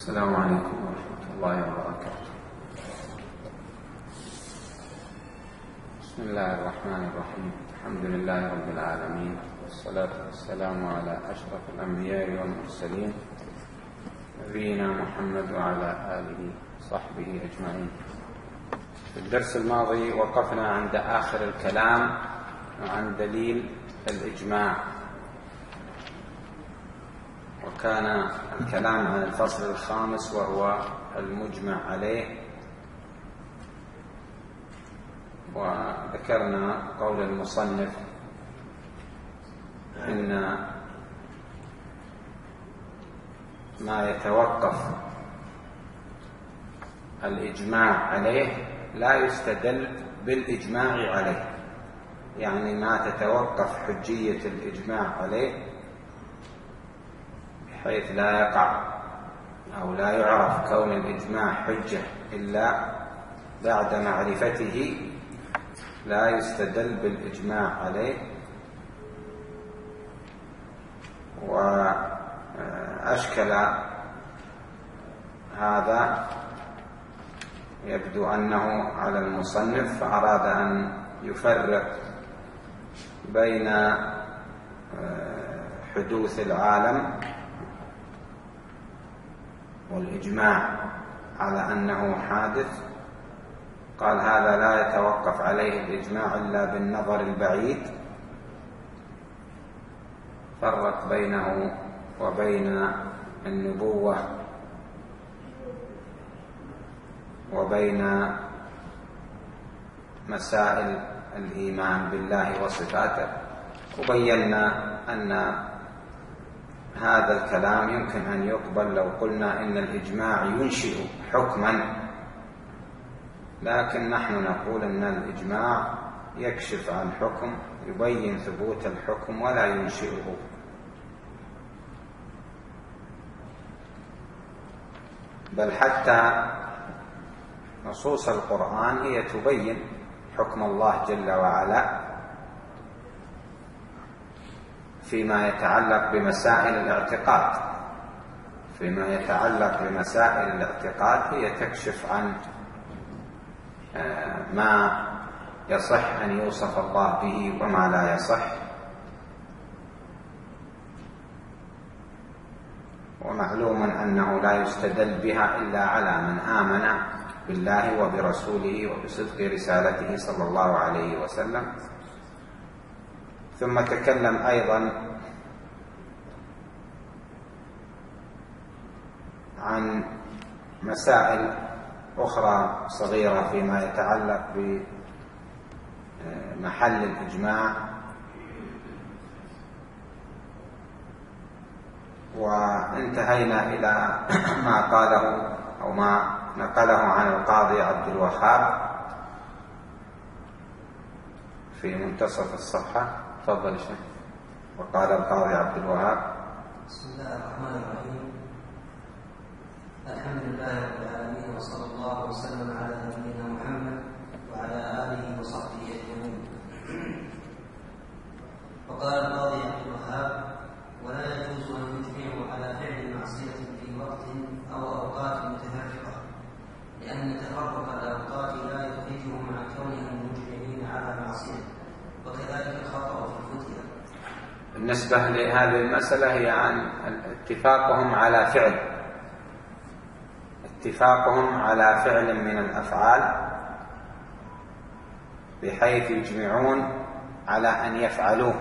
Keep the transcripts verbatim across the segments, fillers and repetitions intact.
السلام عليكم ورحمة الله وبركاته. بسم الله الرحمن الرحيم. الحمد لله رب العالمين، والصلاة والسلام على أشرف الأنبياء والمرسلين نبينا محمد وعلى آله وصحبه أجمعين. في الدرس الماضي وقفنا عند آخر الكلام عن دليل الإجماع، وكان الكلام عن الفصل الخامس وهو المجمع عليه، وذكرنا قول المصنف إن ما يتوقف الإجماع عليه لا يستدل بالإجماع عليه، يعني ما تتوقف حجية الإجماع عليه حيث لا يقع أو لا يعرف كون الإجماع حجة إلا بعد معرفته، لا يستدل بالإجماع عليه. وأشكل هذا يبدو أنه على المصنف، فأراد أن يفرق بين حدوث العالم والإجماع على أنه حادث. قال هذا لا يتوقف عليه الإجماع إلا بالنظر البعيد، فرق بينه وبين النبوة وبين مسائل الإيمان بالله وصفاته، وبينا أن هذا الكلام يمكن أن يقبل لو قلنا إن الإجماع ينشئ حكما، لكن نحن نقول إن الإجماع يكشف عن حكم، يبين ثبوت الحكم ولا ينشئه. بل حتى نصوص القرآن هي تبين حكم الله جل وعلا فيما يتعلق بمسائل الاعتقاد. فيما يتعلق بمسائل الاعتقاد هي تكشف عن ما يصح أن يوصف الله به وما لا يصح، ومعلوم أنه لا يستدل بها إلا على من آمن بالله وبرسوله وبصدق رسالته صلى الله عليه وسلم. ثم تكلم أيضا عن مسائل أخرى صغيرة فيما يتعلق بمحل الإجماع، وانتهينا إلى ما قاله أو ما نقله عن القاضي عبد الوهاب في منتصف الصفحة. تفضل شيخ. وقال القاضي عبد الوهاب: بسم الله الرحمن الرحيم، الحمد لله رب العالمين، وصلى الله وسلم على نبينا محمد وعلى آله وصحبه أجمعين. وقال القاضي عبد الوهاب: ولا يجوز أن يجمعوا على فعل المعصية في وقت أو أوقات متفرقة، لأن تفرق الأوقات لا يخرجهم عن كونهم مجرمين على معصية، وكذلك الخطأ في الفتية. بالنسبة لهذه المسألة هي عن اتفاقهم على فعل اتفاقهم على فعل من الأفعال، بحيث يجمعون على أن يفعلوه،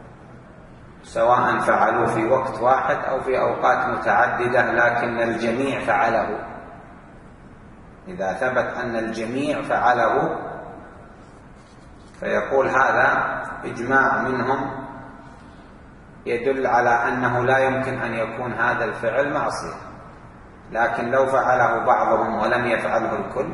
سواء فعلوا في وقت واحد أو في أوقات متعددة، لكن الجميع فعله. إذا ثبت أن الجميع فعله فيقول هذا إجماع منهم يدل على أنه لا يمكن أن يكون هذا الفعل معصية. لكن لو فعله بعضهم ولم يفعله الكل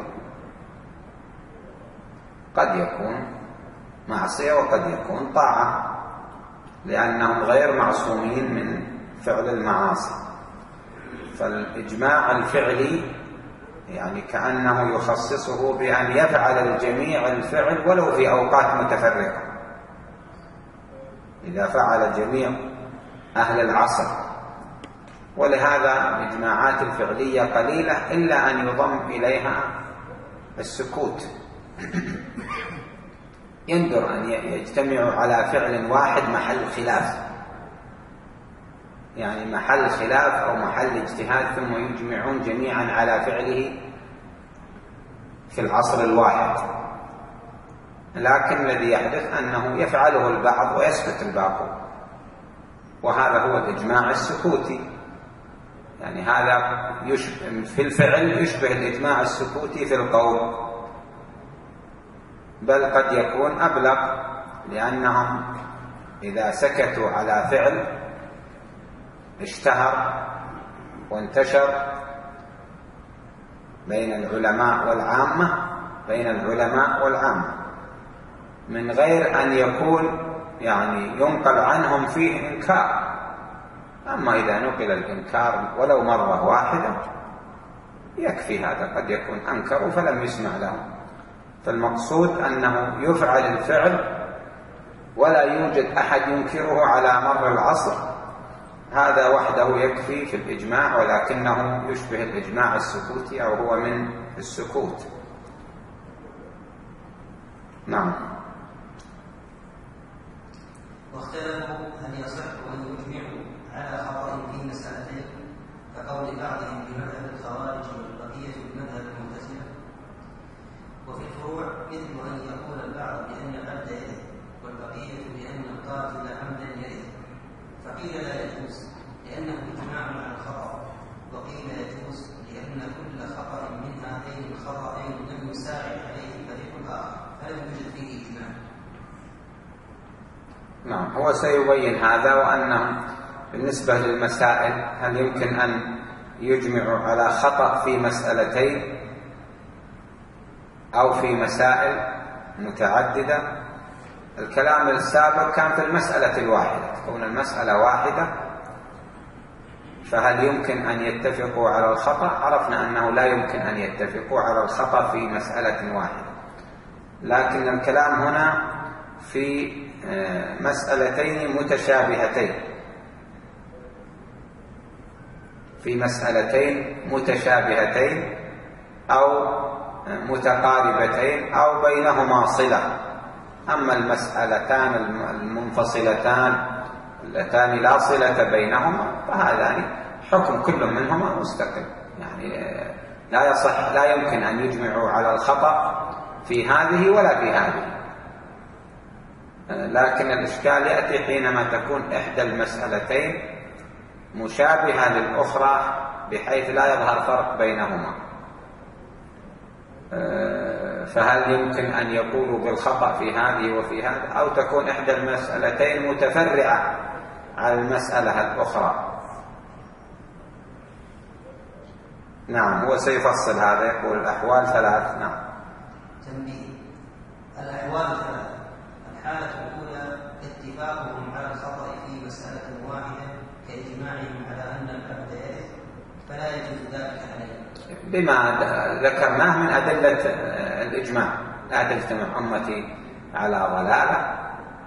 قد يكون معصية وقد يكون طاعة، لأنهم غير معصومين من فعل المعاصي. فالإجماع الفعلي يعني كأنه يخصصه بأن يفعل الجميع الفعل ولو في أوقات متفرقة. إذا فعل جميع أهل العصر ولهذا الإجماعات الفعلية قليلة إلا أن يضم إليها السكوت. يندر أن يجتمعوا على فعل واحد محل خلاف، يعني محل خلاف أو محل اجتهاد، ثم يجمعون جميعا على فعله في العصر الواحد. لكن الذي يحدث أنه يفعله البعض ويسكت الباقون، وهذا هو الإجماع السكوتي. يعني هذا يشبه في الفعل يشبه الإجماع السكوتي في القول، بل قد يكون أبلغ، لأنهم إذا سكتوا على فعل اشتهر وانتشر بين العلماء والعامة بين العلماء والعامة من غير أن يكون يعني ينقل عنهم فيه إنكار. أما إذا نقل الإنكار ولو مرة واحدة يكفي، هذا قد يكون أنكروا فلم يسمع لهم. فالمقصود أنه يفعل الفعل ولا يوجد أحد ينكره على مر العصر، هذا وحده يكفي في الإجماع، ولكنه يشبه الإجماع السكوتي أو هو من السكوت. نعم. واختلفوا هل يصح أن يجمعوا على خطأ في مسألتين كقول بعضهم بمذهب الخوارج والبقية بمذهب المعتزلة. وفي الفروع مثل أن يقول البعض بأن العبد يرث والبقية بأن القاتل عمدا يرث، فقيل لا يجوز لأنه إجماع على الخطأ، وقيل يجوز لأن كل خطأ من هذين الخطأين لم يساعد عليه الفريق الآخر فلم يوجد فيه إجماع. نعم، هو سيبين هذا، وأنه بالنسبة للمسائل هل يمكن أن يجمعوا على خطأ في مسألتين أو في مسائل متعددة. الكلام السابق كان في المسألة الواحدة، تكون المسألة واحدة، فهل يمكن أن يتفقوا على الخطأ؟ عرفنا أنه لا يمكن أن يتفقوا على الخطأ في مسألة واحدة، لكن الكلام هنا في مسألتين متشابهتين في مسألتين متشابهتين أو متقاربتين أو بينهما صلة. أما المسألتان المنفصلتان اللتان لا صلة بينهما فهذان حكم كل منهما مستقل، يعني لا يصح لا يمكن أن يجمعوا على الخطأ في هذه ولا في هذه. لكن الإشكال يأتي حينما تكون إحدى المسألتين مشابهة للأخرى بحيث لا يظهر فرق بينهما، فهل يمكن أن يقولوا بالخطأ في هذه وفي هذا، أو تكون إحدى المسألتين متفرعة على المسألة الأخرى. نعم، هو سيفصل هذا، يقول الأحوال ثلاث. نعم. تنبيه: الأحوال ثلاث. الحالة الأولى اتفاقهم على الخطأ في مسألة واحدة كإجماعهم على أن العبد يرث فلا يجوز ذلك عليه، بما ذكرناه من أدلة الإجماع، لا تجتمع أمتي على ضلالة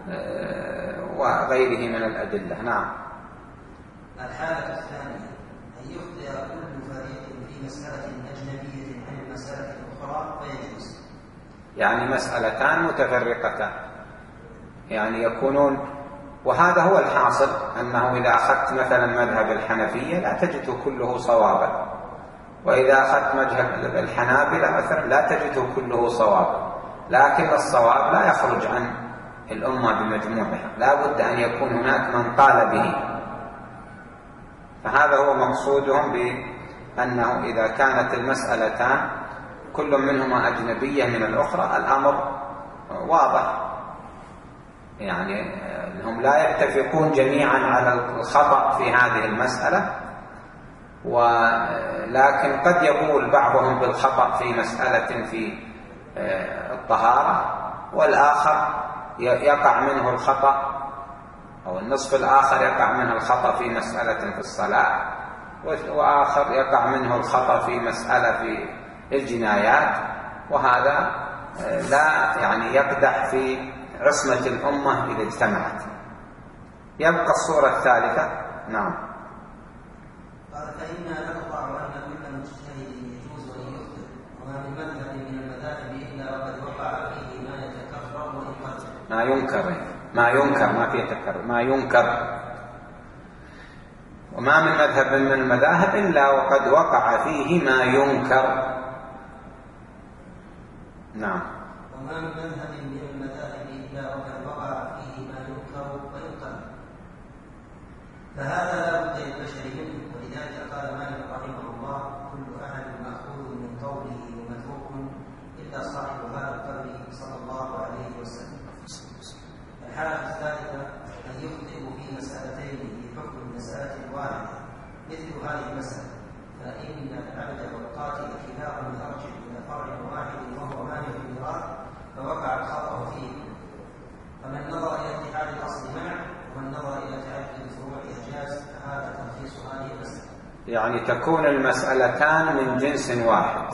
وغيره من الأدلة. نعم. الحالة الثانية أن يخطئ كل فريق في مسألة أجنبية عن المسألة الأخرى فيجوز، يعني مسألتان متفرقتان، يعني يكونون، وهذا هو الحاصل، أنه إذا أخذت مثلا مذهب الحنفية لا تجد كله صوابا، وإذا أخذت مذهب الحنابلة مثلا لا تجد كله صوابا، لكن الصواب لا يخرج عن الأمة بمجموعها، لا بد أن يكون هناك من قال به. فهذا هو مقصودهم بأنه إذا كانت المسألتان كل منهما أجنبية من الأخرى الأمر واضح، يعني هم لا يتفقون جميعا على الخطأ في هذه المسألة، ولكن قد يقول بعضهم بالخطأ في مسألة في الطهارة، والآخر يقع منه الخطأ، أو النصف الآخر يقع منه الخطأ في مسألة في الصلاة، وآخر يقع منه الخطأ في مسألة في الجنايات، وهذا لا يعني يقدح في عصمة الأمة إذا اجتمعت. يبقى الصورة الثالثة. نعم. قال فإنا نقطع أن كل مجتهد يجوز أن يخطئ وما من مذهب من المذاهب إلا وقد وقع فيه ما يتكرر ويقدر. ما ينكر ما ينكر ما فيه تكرر ما ينكر. وما من مذهب من المذاهب إلا وقد وقع فيه ما ينكر. نعم. وما من مذهب من المذاهب إلا وقد وقع فيه ما ينكر ويقدر. فهذا لا بد للبشر منه، ولذلك قال مالك رحمه الله كل أحد مأخوذ من قوله ومتروك إلا صاحب هذا القرن صلى الله عليه وسلم. الحالة الثالثة أن يخطئ في مسألتين في حكم المسألة الواحدة مثل هذه المسألة، فإن العبد والقاتل كلاهما يرجع إلى فرع واحد وهو مانع الميراث فوقع الخطأ فيه. فمن نظر إلى اتحاد الأصل معه ومن نظر إلى تعدد الفروع إجاز، فهذا تلخيص هذه المسألة. يعني تكون المسألتان من جنس واحد،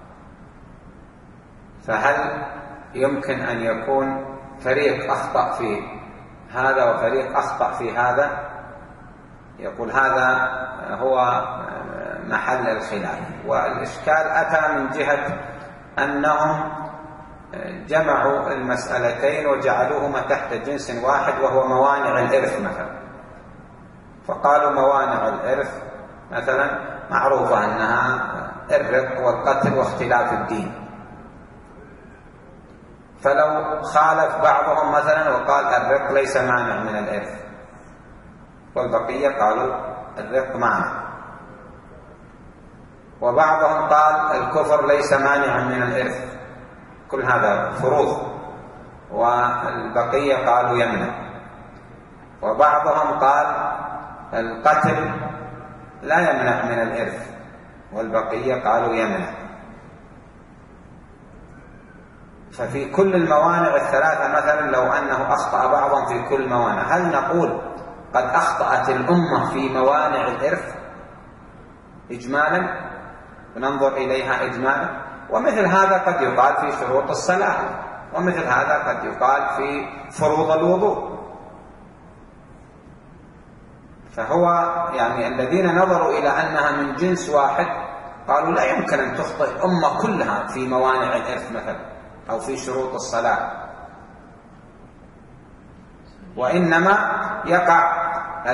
فهل يمكن أن يكون فريق أخطأ في هذا وفريق أخطأ في هذا؟ يقول هذا هو محل الخلاف. والإشكال أتى من جهة أنهم جمعوا المسألتين وجعلوهما تحت جنس واحد وهو موانع الإرث مثلا. فقالوا موانع الإرث مثلا معروفة أنها الرق والقتل واختلاف الدين، فلو خالف بعضهم مثلا وقال الرق ليس مانع من الإرث والبقية قالوا الرق مانع، وبعضهم قال الكفر ليس مانعا من الإرث، كل هذا فروض، والبقية قالوا يمنع، وبعضهم قال القتل لا يمنع من الإرث والبقية قالوا يمنع. ففي كل الموانع الثلاثة مثلا لو أنه أخطأ بعضا في كل موانع، هل نقول قد أخطأت الأمة في موانع الإرث إجمالا وننظر إليها إجمالا؟ ومثل هذا قد يقال في شروط الصلاة، ومثل هذا قد يقال في فروض الوضوء. فهو يعني الذين نظروا إلى أنها من جنس واحد قالوا لا يمكن أن تخطئ الأمة كلها في موانع الإرث مثلا أو في شروط الصلاة، وإنما يقع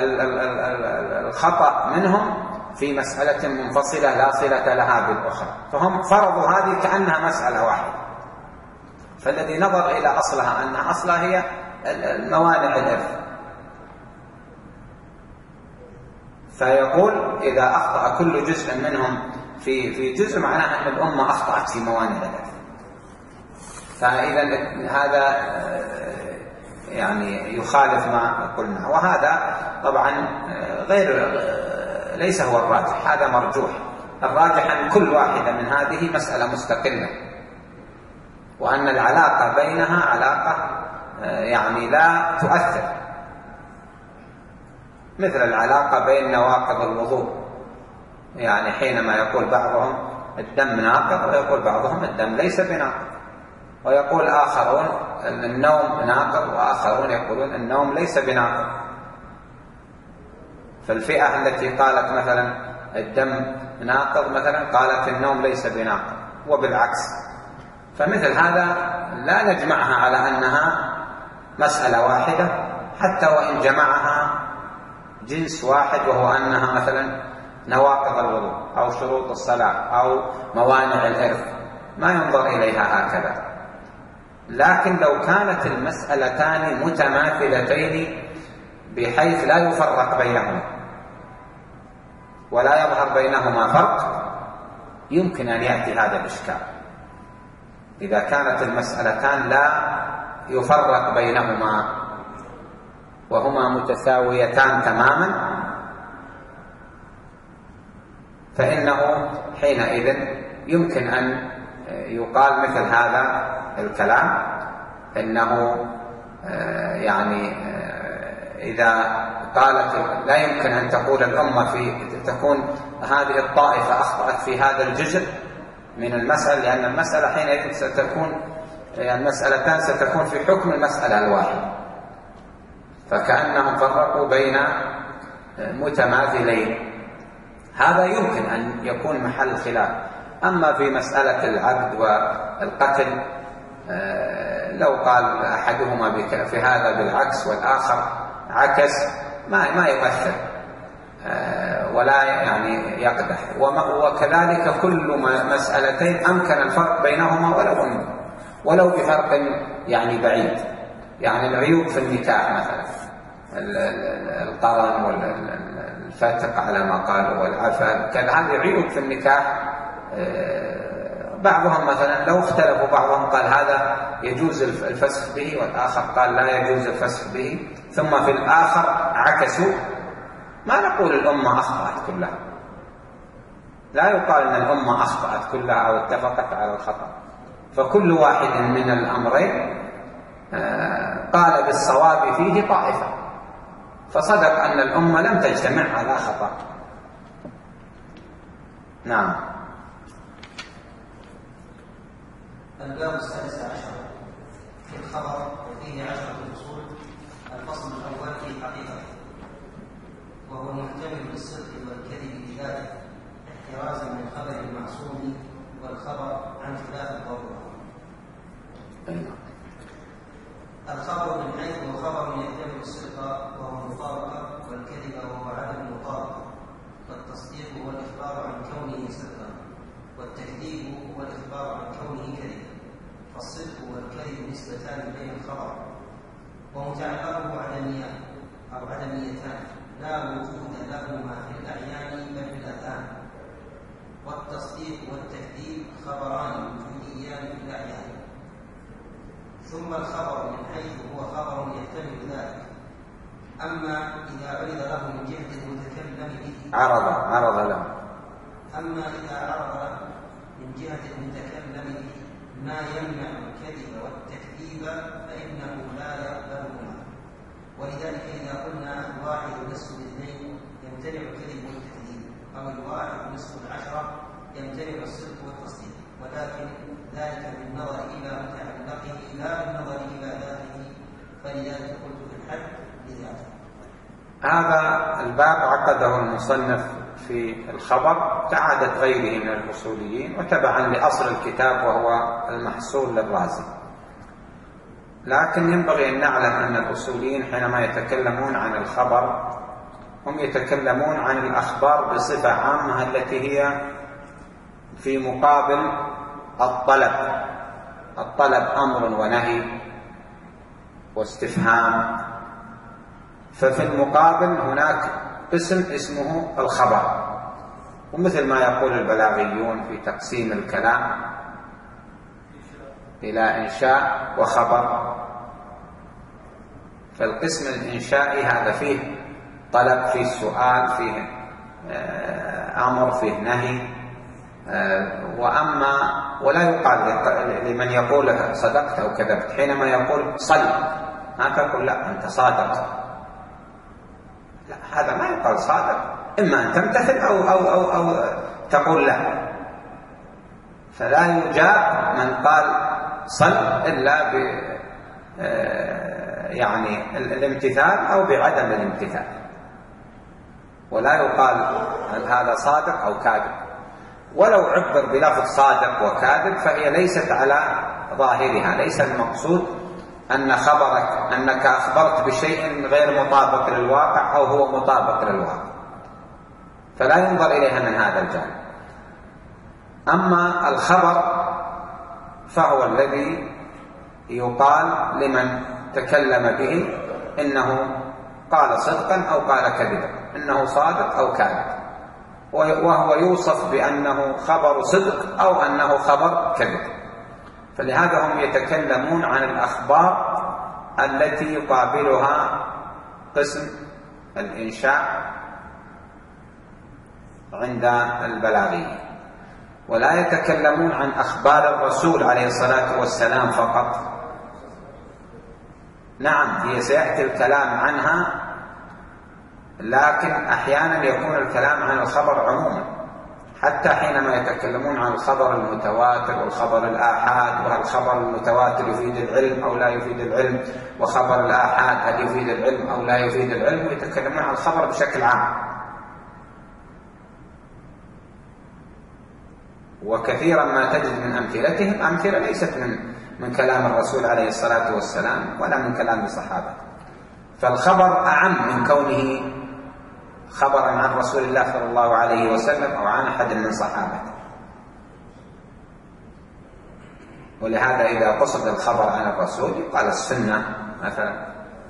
الخطأ منهم في مسألة منفصلة لا صلة لها بالأخرى، فهم فرضوا هذه كأنها مسألة واحدة. فالذي نظر إلى أصلها أن أصلها هي موانع الإرث، فيقول إذا أخطأ كل جزء منهم في في جزء معناه أن الأمة أخطأت في موانع الإرث. فإذا هذا يعني يخالف ما قلنا، وهذا طبعا غير ليس هو الراجح، هذا مرجوح. الراجح أن كل واحدة من هذه مسألة مستقلة، وأن العلاقة بينها علاقة يعني لا تؤثر، مثل العلاقة بين نواقض الوضوء. يعني حينما يقول بعضهم الدم ناقض ويقول بعضهم الدم ليس بناقض، ويقول آخرون النوم ناقض وآخرون يقولون النوم ليس بناقض. فالفئة التي قالت مثلا الدم ناقض مثلا قالت النوم ليس بناقض، وبالعكس. فمثل هذا لا نجمعها على أنها مسألة واحدة حتى وإن جمعها جنس واحد، وهو أنها مثلا نواقض الوضوء أو شروط الصلاة أو موانع الإرث، ما ينظر إليها هكذا. لكن لو كانت المسألتان متماثلتين بحيث لا يفرق بينهما ولا يظهر بينهما فرق، يمكن أن يأتي هذا الإشكال. إذا كانت المسألتان لا يفرق بينهما وهما متساويتان تماما، فإنه حينئذ يمكن أن يقال مثل هذا الكلام، إنه يعني إذا قالت لا يمكن أن تقول الأمة في تكون هذه الطائفة أخطأت في هذا الجزء من المسألة، لأن المسألة حينئذ ستكون يعني المسألتان ستكون في حكم المسألة الواحدة، فكأنهم فرقوا بين متماثلين. هذا يمكن أن يكون محل خلاف. أما في مسألة العقد والقتل لو قال أحدهما في هذا بالعكس والآخر عكس ما ما يؤثر ولا يعني يقدح. وكذلك كل مسألتين أمكن الفرق بينهما ولو ولو بفرق يعني بعيد. يعني العيوب في النكاح مثلا القرن والفتق على ما قالوا والعفا كذا، هذه عيوب في النكاح. بعضهم مثلا لو اختلفوا بعضهم قال هذا يجوز الفسخ به والآخر قال لا يجوز الفسخ به، ثم في الآخر عكسوا، ما نقول الأمة أخطأت كلها، لا يقال أن الأمة أخطأت كلها أو اتفقت على الخطأ، فكل واحد من الأمرين قال بالصواب فيه طائفة، فصدق أن الأمة لم تجتمع على خطأ. نعم. الباب السادس عشر في الخبر وفيه عشرة فصول. الفصل الأول في الحقيقة، وهو محتمل للصدق والكذب بذاته احترازا من خبر المعصوم والخبر عن خلاف الضرورة. الخبر من حيث هو خبر يحتمل الصدق وهو مطابقة، والكذب وهو عدم المطابقة، والتصديق هو الإخبار عن كونه صدقا، والتكذيب هو الإخبار عن كونه كذبا. فالصدق والكذب نسبتان بين الخبر، ومتعلقه عدميان أو عدميتان لا وجود لهما في الأعيان بل في الأذهان. والتصديق والتكذيب خبران وجوديان في الأعيان. ثم الخبر من حيث هو خبر يحتمل ذلك، أما إذا عرض له من جهة المتكلم به عرض عرض له أما إذا عرض له من جهة المتكلم به ما يمنع الكذب والتكذيب فإنه لا يقبلهما. ولذلك إذا قلنا الواحد نصف الاثنين يمتنع الكذب والتكذيب، أو الواحد نصف العشرة يمتنع الصدق والتصديق، ولكن ذلك بالنظر إلى متعلقه لا بالنظر إلى ذاته، فلذلك قلت في الحد لذاته. هذا الباب عقده المصنف في الخبر كعادة غيره من الأصوليين وتبعا لأصل الكتاب وهو المحصول للرازي. لكن ينبغي أن نعلم أن الأصوليين حينما يتكلمون عن الخبر هم يتكلمون عن الأخبار بصفة عامة التي هي في مقابل الطلب. الطلب أمر ونهي واستفهام، ففي المقابل هناك قسم اسمه الخبر. ومثل ما يقول البلاغيون في تقسيم الكلام إلى إنشاء وخبر، فالقسم الإنشائي هذا فيه طلب، فيه سؤال، فيه أمر، فيه نهي. وأما ولا يقال لمن يقول صدقت أو كذبت حينما يقول صل ما تقول لا أنت صادق، لا، هذا ما يقال صادق، إما أن تمتثل أو, أو, أو, أو تقول لا. فلا يجاب من قال صل إلا ب يعني الامتثال أو بعدم الامتثال، ولا يقال هذا صادق أو كاذب. ولو عبر بلفظ صادق وكاذب فهي ليست على ظاهرها، ليس المقصود أن خبرك أنك أخبرت بشيء غير مطابق للواقع أو هو مطابق للواقع، فلا ينظر إليها من هذا الجانب. أما الخبر فهو الذي يقال لمن تكلم به إنه قال صدقا أو قال كذبا، إنه صادق أو كاذب، وهو يوصف بأنه خبر صدق أو أنه خبر كذب. فلهذا هم يتكلمون عن الأخبار التي يقابلها قسم الإنشاء عند البلاغيين، ولا يتكلمون عن أخبار الرسول عليه الصلاة والسلام فقط. نعم هي سيأتي الكلام عنها، لكن أحيانا يكون الكلام عن الخبر عموما، حتى حينما يتكلمون عن الخبر المتواتر والخبر الآحاد، وهل الخبر المتواتر يفيد العلم أو لا يفيد العلم، وخبر الآحاد هل يفيد العلم أو لا يفيد العلم، ويتكلمون عن الخبر بشكل عام. وكثيرا ما تجد من أمثلتهم أمثلة ليست من من كلام الرسول عليه الصلاة والسلام ولا من كلام الصحابة. فالخبر أعم من كونه خبرا عن رسول الله صلى الله عليه وسلم أو عن أحد من صحابته. ولهذا إذا قصد الخبر عن الرسول يقال السنة مثلا.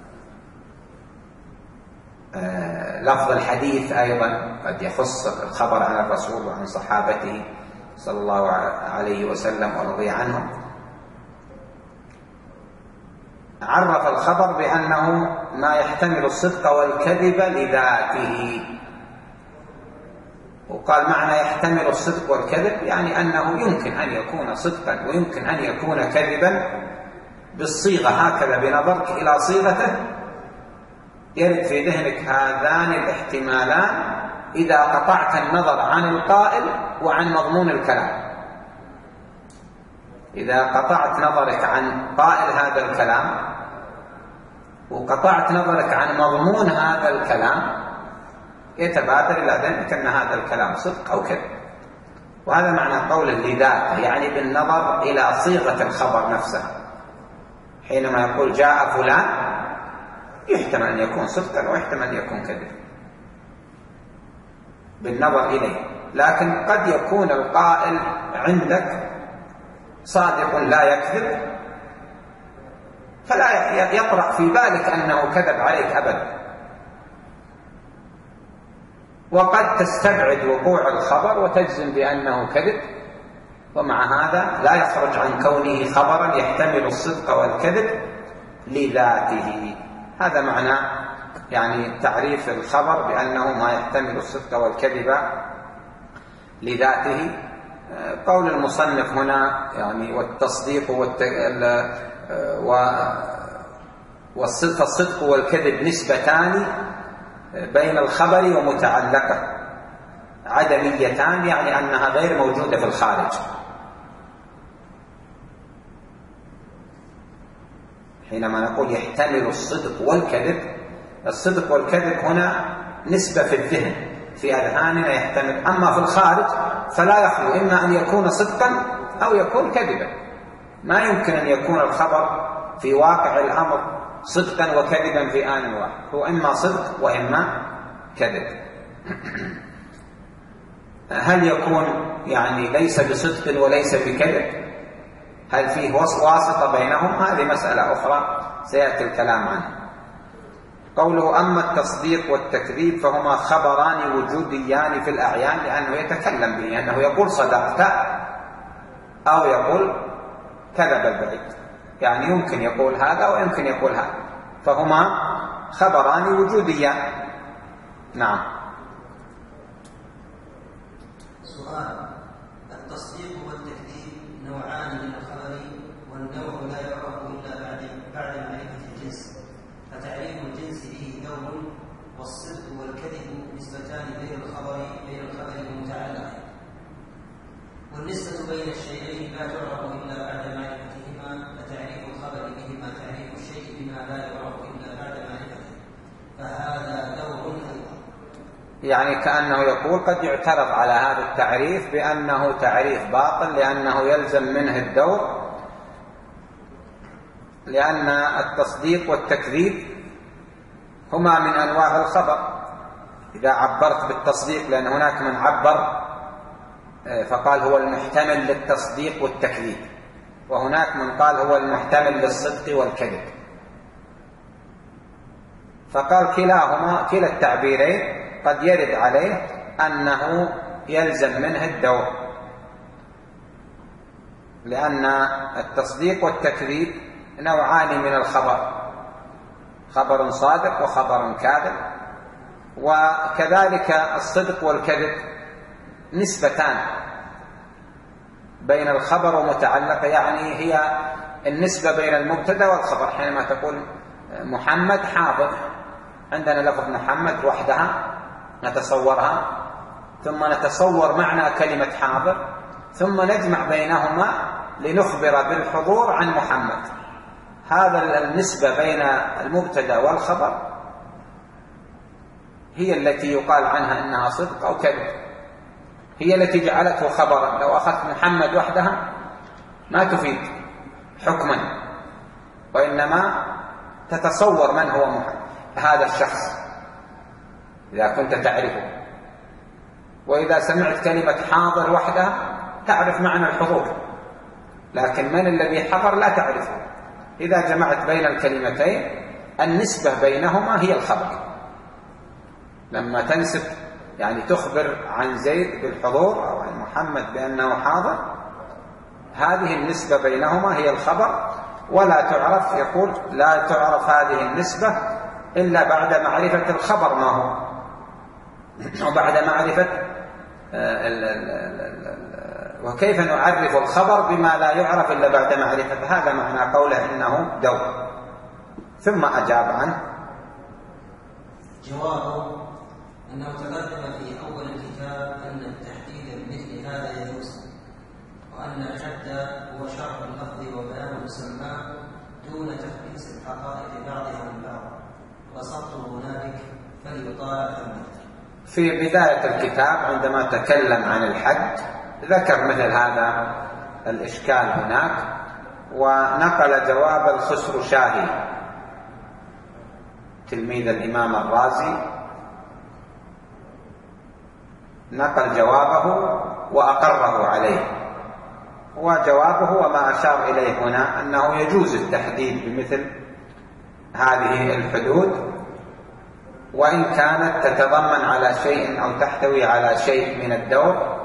آه لفظ الحديث أيضا قد يخص الخبر عن الرسول وعن صحابته صلى الله عليه وسلم ورضي عنهم. عرف الخبر بأنه ما يحتمل الصدق والكذب لذاته، وقال معنى يحتمل الصدق والكذب يعني أنه يمكن أن يكون صدقا ويمكن أن يكون كذبا بالصيغة، هكذا بنظرك إلى صيغته يرد في ذهنك هذان الاحتمالان إذا قطعت النظر عن القائل وعن مضمون الكلام. إذا قطعت نظرك عن قائل هذا الكلام وقطعت نظرك عن مضمون هذا الكلام يتبادر إلى ذهنك أن هذا الكلام صدق أو كذب. وهذا معنى قوله لذاته، يعني بالنظر إلى صيغة الخبر نفسها. حينما يقول جاء فلان يحتمل أن يكون صدقا ويحتمل أن يكون كذبا بالنظر إليه، لكن قد يكون القائل عندك صادق لا يكذب فلا يطرأ في بالك أنه كذب عليك أبدا، وقد تستبعد وقوع الخبر وتجزم بأنه كذب، ومع هذا لا يخرج عن كونه خبرا يحتمل الصدق والكذب لذاته. هذا معنى يعني تعريف الخبر بأنه ما يحتمل الصدق والكذب لذاته. قول المصنف هنا يعني والتصديق والت... والصدق والكذب نسبتان بين الخبر ومتعلقه عدميتان، يعني أنها غير موجودة في الخارج. حينما نقول يحتمل الصدق والكذب، الصدق والكذب هنا نسبة في الذهن في أذهاننا يحتمل، أما في الخارج فلا يخلو إما أن يكون صدقا أو يكون كذبا. ما يمكن أن يكون الخبر في واقع الأمر صدقا وكذبا في آن واحد، هو إما صدق وإما كذب. هل يكون يعني ليس بصدق وليس بكذب؟ هل فيه واسطة بينهم؟ هذه مسألة أخرى سيأتي الكلام عنها. قوله أما التصديق والتكذيب فهما خبران وجوديان في الأعيان، لأنه يتكلم به أنه يقول صدقت أو يقول كذب البعيد، يعني يمكن يقول هذا ويمكن يقول هذا، فهما خبران وجوديان. نعم. سؤال: التصديق والتكذيب نوعان من الخبر، والنوع لا يعرف إلا بعد بعد معرفة الجنس، فتعريف الجنس به نوع، والصدق والكذب نسبتان بين الخبر بين الخبر المتعلق، والنسبة بين الشيئين لا تعرف إلا بعد معرفتهما، فتعريف الخبر بهما تعريف الشيء بما لا يعرف إلا بعد معرفته، فهذا دور أيضا. يعني كأنه يقول قد يعترض على هذا التعريف بأنه تعريف باطل، لأنه يلزم منه الدور، لأن التصديق والتكذيب هما من أنواع الخبر. إذا عبرت بالتصديق، لأن هناك من عبر فقال هو المحتمل للتصديق والتكذيب، وهناك من قال هو المحتمل للصدق والكذب، فقال كلاهما كلا التعبيرين قد يرد عليه أنه يلزم منه الدور، لأن التصديق والتكذيب نوعان من الخبر، خبر صادق وخبر كاذب، وكذلك الصدق والكذب نسبتان بين الخبر ومتعلقه، يعني هي النسبة بين المبتدا والخبر. حينما تقول محمد حاضر، عندنا لفظ محمد وحدها نتصورها، ثم نتصور معنى كلمة حاضر، ثم نجمع بينهما لنخبر بالحضور عن محمد. هذا النسبة بين المبتدا والخبر هي التي يقال عنها أنها صدق أو كذب. هي التي جعلته خبرا. لو أخذت محمد وحدها ما تفيد حكما، وإنما تتصور من هو محمد هذا الشخص إذا كنت تعرفه. وإذا سمعت كلمة حاضر وحدها تعرف معنى الحضور، لكن من الذي حضر لا تعرفه. إذا جمعت بين الكلمتين النسبة بينهما هي الخبر. لما تنسب يعني تخبر عن زيد بالحضور أو عن محمد بأنه حاضر، هذه النسبة بينهما هي الخبر، ولا تعرف، يقول لا تعرف هذه النسبة إلا بعد معرفة الخبر ما هو، وبعد معرفة وكيف نعرف الخبر بما لا يعرف إلا بعد معرفة. هذا معنى قوله إنه دور. ثم أجاب عنه. جوابه أنه تقدم في أول الكتاب أن التحديد بمثل هذا يجوز، وأن الحد هو شرح اللفظ وبيان مسماه دون تخصيص الحقائق بعضها من بعض، وسطر هنالك فليطالع ثمه. في بداية الكتاب عندما تكلم عن الحد ذكر مثل هذا الإشكال هناك، ونقل جواب الخسرشاهي تلميذ الإمام الرازي، نقل جوابه وأقره عليه. وجوابه وما أشار إليه هنا أنه يجوز التحديد بمثل هذه الحدود، وإن كانت تتضمن على شيء أو تحتوي على شيء من الدور،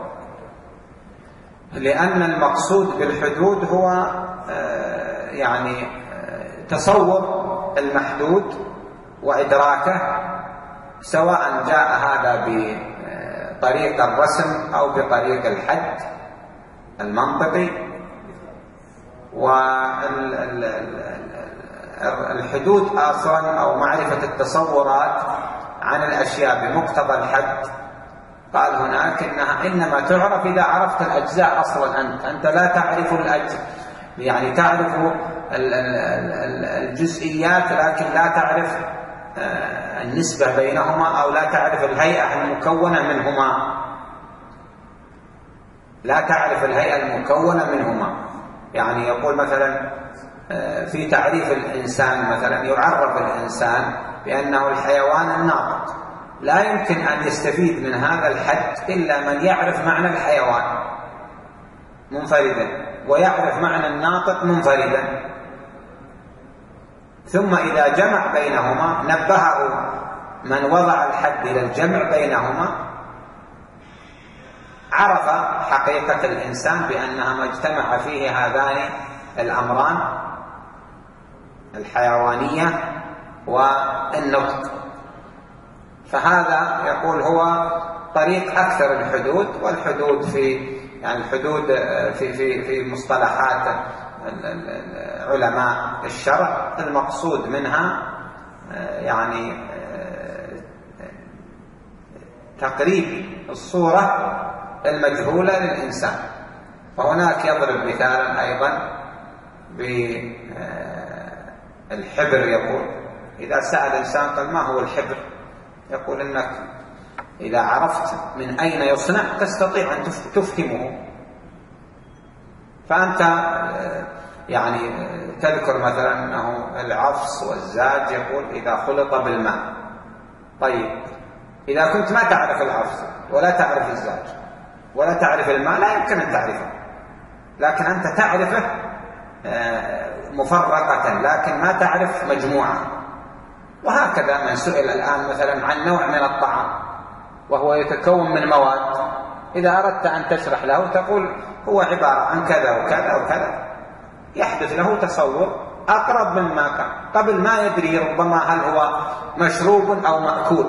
لأن المقصود بالحدود هو يعني تصور المحدود وإدراكه، سواء جاء هذا بطريق الرسم أو بطريق الحد المنطقي. والحدود أصلا أو معرفة التصورات عن الأشياء بمقتضى الحد، قال هناك إنها إنما تعرف إذا عرفت الأجزاء أصلا. أنت أنت لا تعرف الأجزاء، يعني تعرف الجزئيات لكن لا تعرف النسبة بينهما، أو لا تعرف الهيئة المكونة منهما، لا تعرف الهيئة المكونة منهما. يعني يقول مثلا في تعريف الإنسان مثلا يعرف الإنسان بأنه الحيوان الناطق، لا يمكن أن يستفيد من هذا الحد إلا من يعرف معنى الحيوان منفردا ويعرف معنى الناطق منفردا. ثم إذا جمع بينهما نبهه من وضع الحد إلى الجمع بينهما، عرف حقيقة الإنسان بأنها ما اجتمع فيه هذان الأمران الحيوانية والنطق. فهذا يقول هو طريق أكثر الحدود. والحدود في يعني الحدود في في في مصطلحات علماء الشرع المقصود منها يعني تقريب الصورة المجهولة للإنسان. وهناك يضرب مثالا أيضا بالحبر، يقول إذا سأل إنسان قال ما هو الحبر، يقول إنك إذا عرفت من أين يصنع تستطيع أن تفهمه. فأنت يعني تذكر مثلا أنه العفص والزاج، يقول إذا خلط بالماء. طيب إذا كنت ما تعرف العفص ولا تعرف الزاج ولا تعرف الماء لا يمكن أن تعرفه، لكن أنت تعرفه مفرقة لكن ما تعرف مجموعة. وهكذا من سئل الآن مثلا عن نوع من الطعام وهو يتكون من مواد، إذا أردت أن تشرح له تقول هو عبارة عن كذا وكذا وكذا، يحدث له تصور أقرب مما كان قبل ما يدري ربما هل هو مشروب أو مأكول.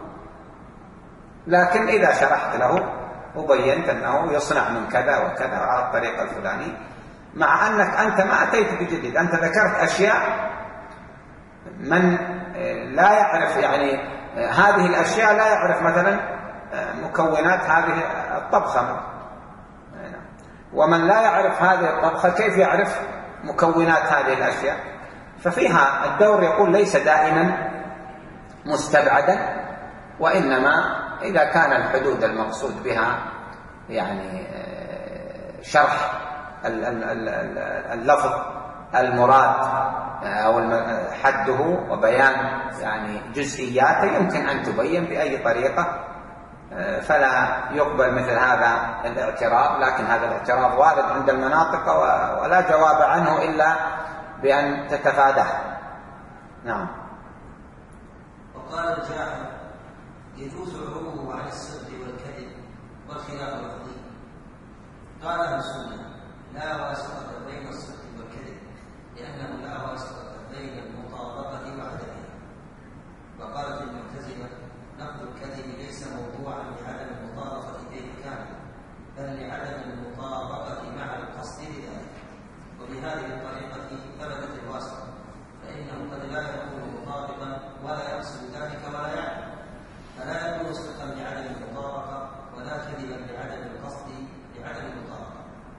لكن إذا شرحت له وبينت أنه يصنع من كذا وكذا على الطريقة الفلانية، مع أنك أنت ما أتيت بجديد، أنت ذكرت أشياء من لا يعرف يعني هذه الأشياء لا يعرف مثلا مكونات هذه الطبخة، ومن لا يعرف هذه الطبخة كيف يعرف مكونات هذه الأشياء؟ ففيها الدور يقول ليس دائما مستبعدا، وإنما إذا كان الحدود المقصود بها يعني شرح اللفظ المراد أو حده وبيان يعني جزئياته يمكن أن تبين بأي طريقة، فلا يقبل مثل هذا الاعتراض. لكن هذا الاعتراض وارد عند المناطق ولا جواب عنه إلا بأن تتفاداه. نعم. وقال الجاحظ: يجوز عروضه عن الصدق والكذب والخلاف العظيم. قال أهل السنة: لا واسطة بين الصدق والكذب، لأنه لا واسطة بين المطابقة وعدمها. وقالت المعتزلة: نقد الكذب ليس موضوعا لعدم المطابقة كيف كان، بل لعدم المطابقة مع القصد لذلك. وبهذه الطريقة ثبتت الواسطة، فإنه قد لا يكون مطابقا ولا يقصد ذلك ولا يعلم، فلا يكون صدقا لعدم المطابقة ولا كذبا لعدم القصد لعدم المطابقة.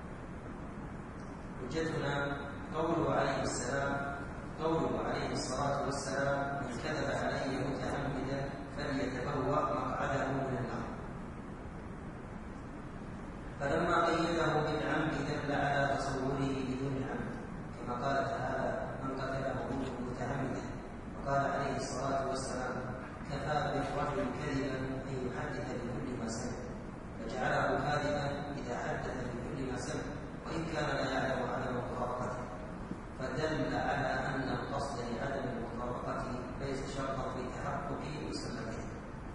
حجتنا قوله عليه السلام قوله عليه الصلاة والسلام: من كذب علي متعمدا فليتبوأ مقعده من النار. فلما قيده بالعمد دل على تصوره بدون عمد، كما قال تعالى: من قتله منكم متعمدا. وقال عليه الصلاة والسلام: كفى بالرجل كذبا أن يحدث بكل ما سمع، فجعله كاذبا إذا حدث بكل ما سمع وإن كان لا يعلم عدم مطابقته، فدل على أن القصد لعدم المطابقة ليس شرطا في تحقق مسمته.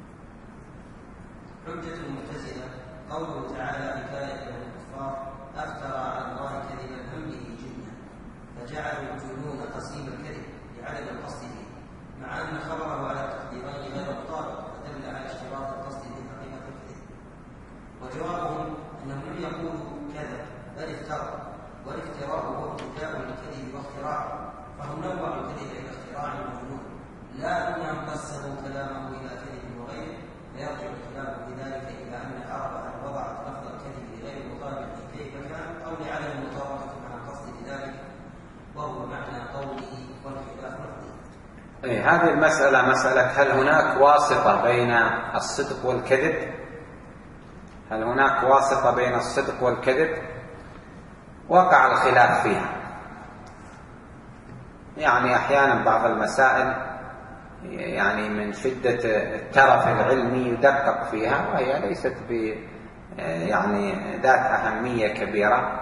حجة المعتزلة قوله تعالى حكاية عن الكفار: أفترى على الله كذبا هم به جنة، فجعلوا الجنون قسيم الكذب لعدم القصد به، مع أن خبره على التقديرين غير مطابق، فدل على اشتراط القصد في حقيقة الكذب. وجوابهم أنهم لم يقولوا كذب بل افترى، والافتراء هو ابتداء الكذب واختراع، فهم نوعوا الكذب إلى اختراع وجنون، لا أنهم قسموا كلامه إلى كذب وغيره. فيرجع الخلاف بذلك إلى أن العرب هل وضعت لفظ الكذب لغير المطابق كيف كان أو لعدم المطابقة مع القصد لذلك، وهو معنى قوله والخلاف نقضي. إيه، هذه المسألة مسألة هل هناك واسطة بين الصدق والكذب؟ هل هناك واسطة بين الصدق والكذب؟ وقع الخلاف فيها. يعني أحيانا بعض المسائل يعني من شدة الترف العلمي يدقق فيها، وهي ليست ب يعني ذات أهمية كبيرة،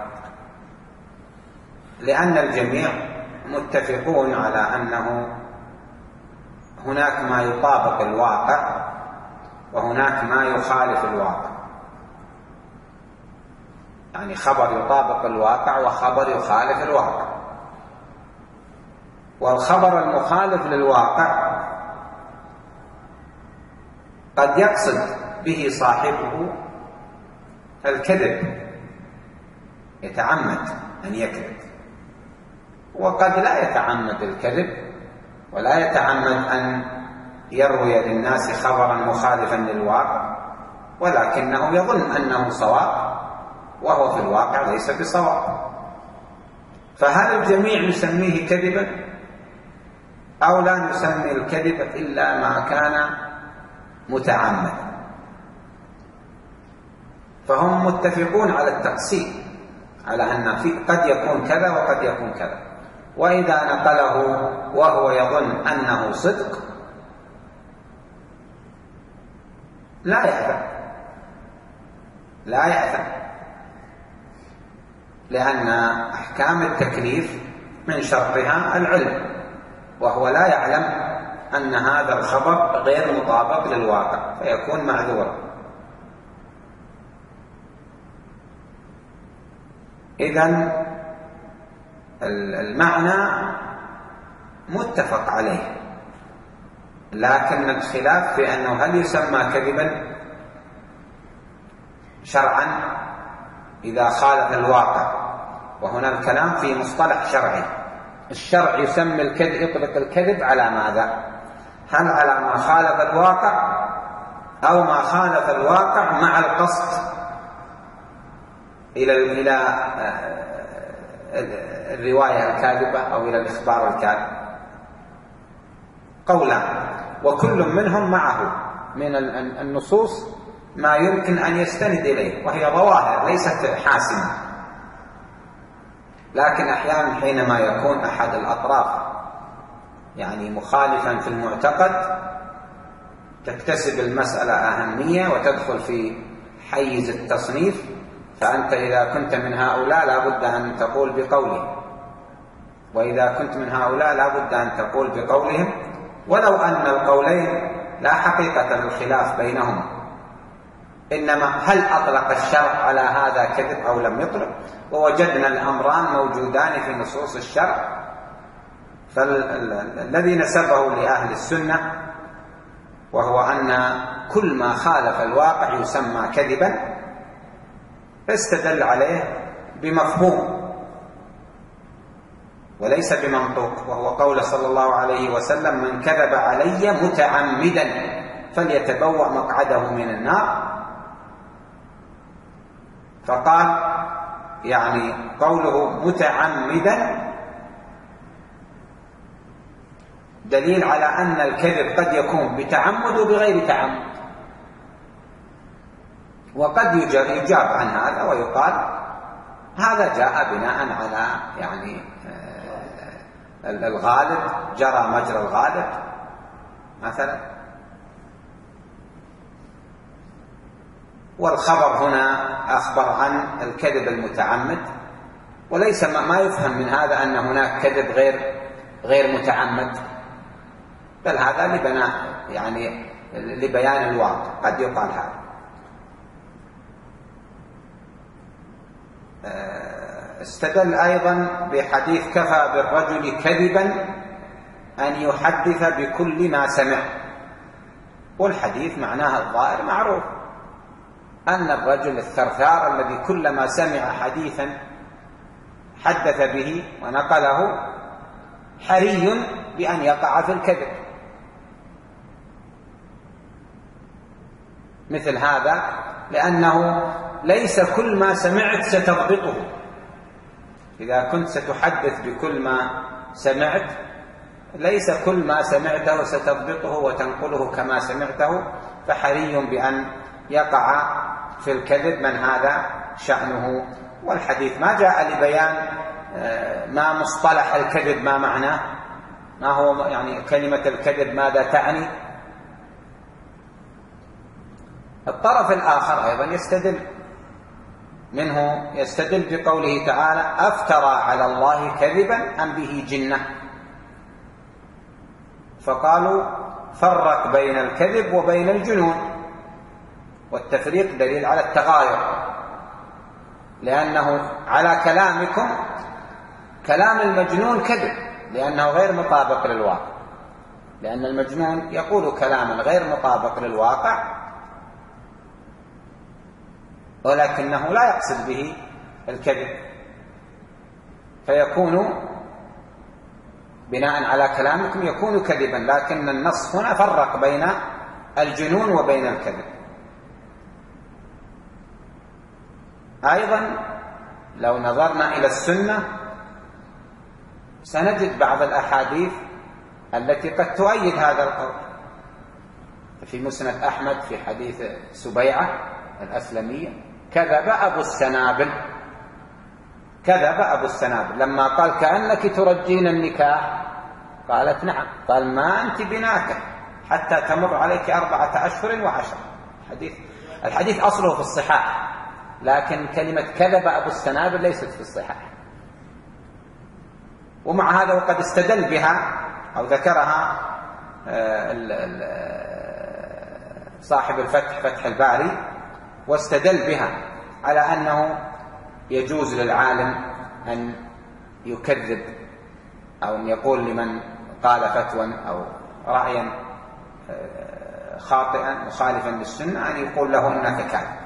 لأن الجميع متفقون على أنه هناك ما يطابق الواقع وهناك ما يخالف الواقع. يعني خبر يطابق الواقع وخبر يخالف الواقع، والخبر المخالف للواقع قد يقصد به صاحبه الكذب، يتعمد أن يكذب، وقد لا يتعمد الكذب ولا يتعمد أن يروي للناس خبرا مخالفا للواقع، ولكنه يظن أنه صواب وهو في الواقع ليس بصواب. فهل الجميع نسميه كذبا أو لا نسمي الكذب إلا ما كان متعمدا؟ فهم متفقون على التقسيم، على أن في قد يكون كذا وقد يكون كذا، وإذا نقله وهو يظن أنه صدق لا يأثم لا يأثم لأن أحكام التكليف من شرطها العلم، وهو لا يعلم أن هذا الخبر غير مطابق للواقع فيكون معذورا. إذن المعنى متفق عليه، لكن الخلاف في أنه هل يسمى كذبا شرعا إذا خالف الواقع، وهنا الكلام في مصطلح شرعي. الشرع يسمي الكذب، يطلق الكذب على ماذا؟ هل على ما خالف الواقع أو ما خالف الواقع مع القصد إلى إلى الرواية الكاذبة أو إلى الإخبار الكاذب؟ قولان، وكل منهم معه من النصوص ما يمكن أن يستند إليه، وهي ظواهر ليست حاسمة. لكن أحيانا حينما يكون أحد الأطراف يعني مخالفا في المعتقد تكتسب المسألة أهمية وتدخل في حيز التصنيف، فأنت إذا كنت من هؤلاء لا بد أن تقول بقوله، وإذا كنت من هؤلاء لا بد أن تقول بقولهم، ولو أن القولين لا حقيقة للخلاف بينهما، إنما هل أطلق الشرع على هذا كذب أو لم يطلق؟ ووجدنا الأمران موجودان في نصوص الشرع. فالذي نسبه لأهل السنة وهو أن كل ما خالف الواقع يسمى كذبا، استدل عليه بمفهوم وليس بمنطوق، وهو قول صلى الله عليه وسلم: من كذب علي متعمدا فليتبوأ مقعده من النار. فقال يعني قوله متعمدا دليل على أن الكذب قد يكون بتعمد وبغير تعمد، وقد يجاب عن هذا ويقال هذا جاء بناء على يعني الغالب، جرى مجرى الغالب مثلا. والخبر هنا أخبر عن الكذب المتعمد، وليس ما يفهم من هذا أن هناك كذب غير غير متعمد، بل هذا لبناء يعني لبيان الواقع، قد يقال هذا. استدل أيضا بحديث: كفى بالرجل كذبا أن يحدث بكل ما سمع. والحديث معناها الظاهر معروف، أن الرجل الثرثار الذي كلما سمع حديثا حدث به ونقله حري بأن يقع في الكذب. مثل هذا لأنه ليس كل ما سمعت ستضبطه. إذا كنت ستحدث بكل ما سمعت ليس كل ما سمعته ستضبطه وتنقله كما سمعته، فحري بأن يقع في الكذب من هذا شأنه. والحديث ما جاء لبيان ما مصطلح الكذب، ما معناه، ما هو يعني كلمة الكذب ماذا تعني. الطرف الآخر أيضا يستدل منه، يستدل بقوله تعالى: أفترى على الله كذبا أم به جنة. فقالوا فرق بين الكذب وبين الجنون، والتفريق دليل على التغاير، لأنه على كلامكم كلام المجنون كذب لأنه غير مطابق للواقع، لأن المجنون يقول كلاما غير مطابق للواقع ولكنه لا يقصد به الكذب، فيكون بناء على كلامكم يكون كذبا، لكن النص هنا فرق بين الجنون وبين الكذب. أيضا لو نظرنا إلى السنة سنجد بعض الأحاديث التي قد تؤيد هذا القول. في مسند أحمد في حديث سبيعة الأسلمية: كذب أبو السنابل، كذب أبو السنابل لما قال: كأنك ترجين النكاح. قالت: نعم. قال: ما أنت بناكح حتى تمر عليك أربعة أشهر وعشر. الحديث الحديث أصله في الصحاح، لكن كلمة كذب أبو السنابل ليست في الصحاح. ومع هذا وقد استدل بها أو ذكرها صاحب الفتح فتح الباري، واستدل بها على أنه يجوز للعالم أن يكذب أو أن يقول لمن قال فتوى أو رأيا خاطئا مخالفا للسنة أن يقول له إنك كاذب.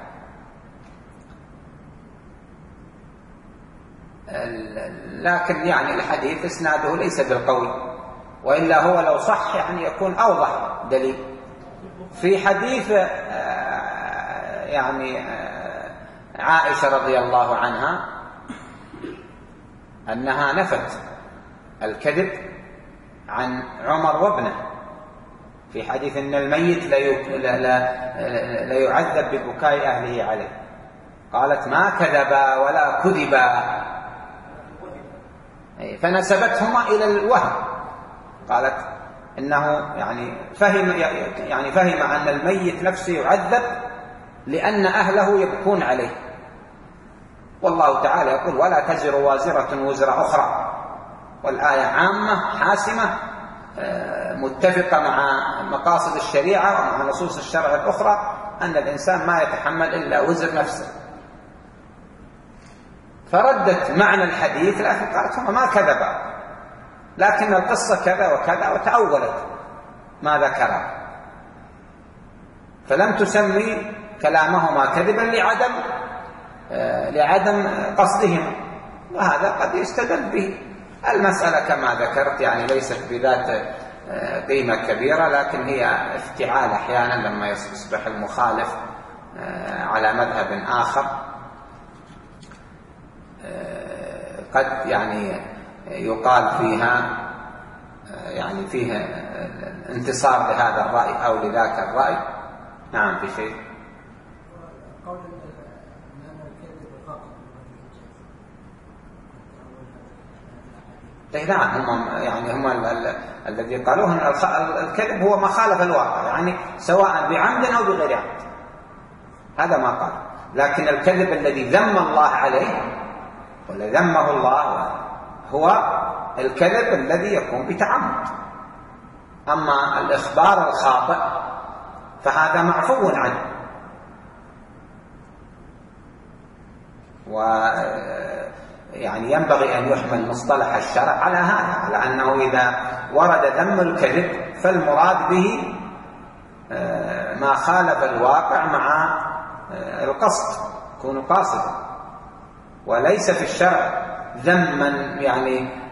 لكن يعني الحديث إسناده ليس بالقوي، وإلا هو لو صح يعني يكون أوضح دليل. في حديث يعني عائشة رضي الله عنها أنها نفت الكذب عن عمر وابنه، في حديث أن الميت لا يعذب ببكاء أهله عليه، قالت ما كذبا ولا كذبا، فنسبتهما إلى الوهم. قالت إنه يعني فهم يعني فهم أن الميت نفسه يعذب لأن أهله يبكون عليه، والله تعالى يقول ولا تزر وازرة وزر أخرى، والآية عامة حاسمة متفقة مع مقاصد الشريعة ومع نصوص الشرع الأخرى أن الإنسان ما يتحمل إلا وزر نفسه. فردت معنى الحديث لكن قالت هما ما كذبا، لكن القصة كذا وكذا، وتأولت ما ذكر، فلم تسمي كلامهما كذبا لعدم لعدم قصدهما، وهذا قد يستدل به. المسألة كما ذكرت يعني ليست بذات قيمة كبيرة، لكن هي افتعال أحيانا لما يصبح المخالف على مذهب آخر قد يعني يقال فيها يعني فيها انتصار لهذا الرأي أو لذاك الرأي. نعم في شيء نعم هم يعني هم الذي قالوه أن الكذب هو ما خالف الواقع، يعني سواء بعمد أو بغير عمد، هذا ما قال. لكن الكذب الذي ذم الله عليه ولا ذمه الله هو الكذب الذي يكون بتعمد. أما الإخبار الخاطئ فهذا معفو عنه، و يعني ينبغي أن يحمل مصطلح الشرع على هذا، على أنه إذا ورد ذم الكذب فالمراد به ما خالف الواقع مع القصد، يكون قاصدا، وليس في الشرع ذما يعني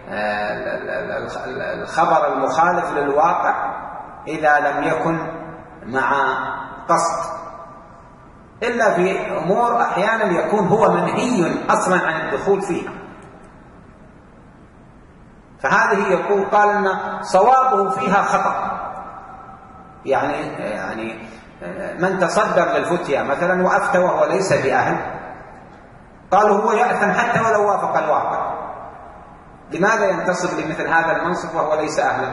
الخبر المخالف للواقع إذا لم يكن مع قصد، إلا في أمور أحيانا يكون هو منهي أصلا عن الدخول فيها. فهذه يقول قال أن صوابه فيها خطأ، يعني يعني من تصدر للفتية مثلا وأفتى وهو ليس بأهل، قالوا هو يأثم حتى ولو وافق الواقع. لماذا ينتصب لمثل هذا المنصب وهو ليس أهلا؟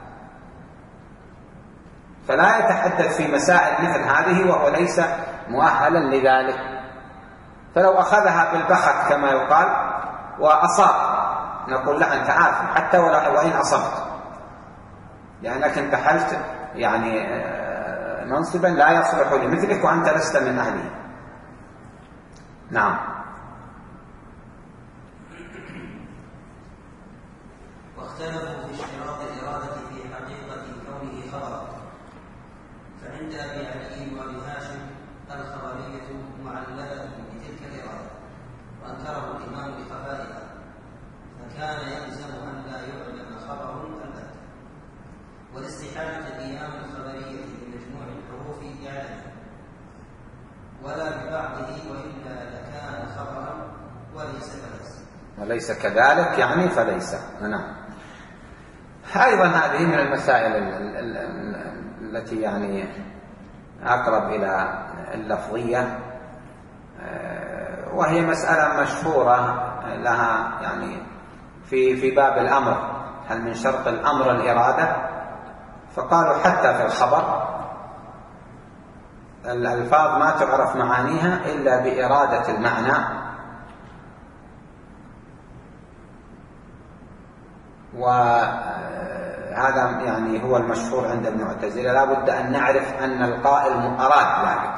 فلا يتحدث في مسائل مثل هذه وهو ليس مؤهلا لذلك. فلو أخذها بالبخت كما يقال وأصاب نقول له أنت آثم حتى وإن أصبت، لأنك انتحلت يعني منصبا لا يصلح لمثلك وأنت لست من أهله. نعم. واختلفوا في اشتراط الإرادة في حقيقة كونه خبرا، فعند أبي علي وأبي هاشم الخبرية معلقة بتلك الإرادة، وأنكره الإمام بخفائها، فكان يلزم أن لا يعلم خبر البتة، والاستحالة قيام الخبرية بمجموع الحروف يعلم ولا ببعضه، وإلا لكان خبرا وليس فليس، وليس كذلك يعني فليس. نعم. أيضا هذه من المسائل التي يعني أقرب إلى اللفظية، وهي مسألة مشهورة لها يعني في في باب الأمر، هل من شرط الأمر الإرادة؟ فقالوا حتى في الخبر الألفاظ ما تعرف معانيها إلا بإرادة المعنى، وهذا يعني هو المشهور عند المعتزلة، لا بد أن نعرف أن القائل أراد ذلك،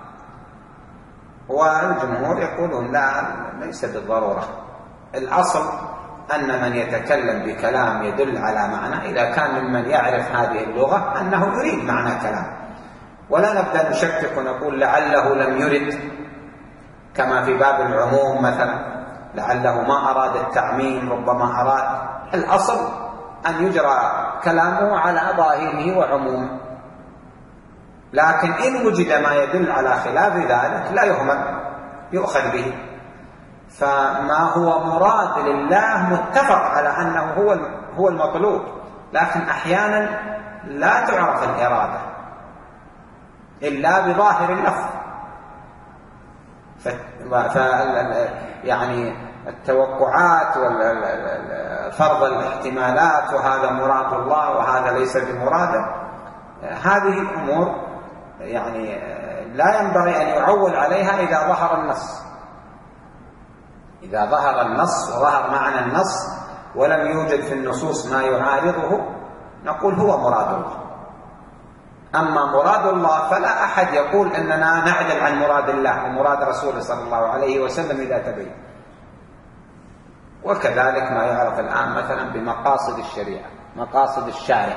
والجمهور يقولون لا ليس بالضرورة. الأصل أن من يتكلم بكلام يدل على معنى إذا كان ممن يعرف هذه اللغة أنه يريد معنى كلام، ولا نبدأ نشكك ونقول لعله لم يرد، كما في باب العموم مثلا لعله ما أراد التعميم ربما أراد. الأصل أن يجرى كلامه على ظاهره وعمومه، لكن إن وجد ما يدل على خلاف ذلك لا يهمل، يؤخذ به. فما هو مراد لله متفق على أنه هو هو المطلوب، لكن أحيانا لا تعرف الإرادة إلا بظاهر اللفظ. ف... ف... يعني التوقعات وفرض الاحتمالات، وهذا مراد الله وهذا ليس بمراده، هذه الأمور يعني لا ينبغي أن يعول عليها إذا ظهر النص. إذا ظهر النص وظهر معنى النص ولم يوجد في النصوص ما يعارضه نقول هو مراد الله. أما مراد الله فلا أحد يقول أننا نعدل عن مراد الله ومراد رسوله صلى الله عليه وسلم إذا تبين. وكذلك ما يعرف الآن مثلا بمقاصد الشريعة، مقاصد الشارع،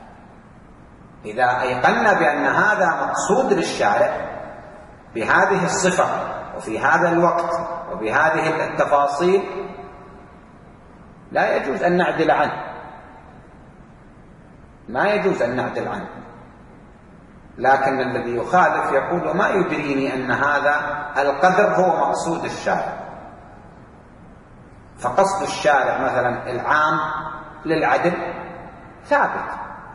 إذا أيقنا بأن هذا مقصود للشارع بهذه الصفة وفي هذا الوقت وبهذه التفاصيل لا يجوز أن نعدل عنه، ما يجوز أن نعدل عنه. لكن الذي يخالف يقول ما يدريني أن هذا القدر هو مقصود الشارع، فقصد الشارع مثلا العام للعدل ثابت.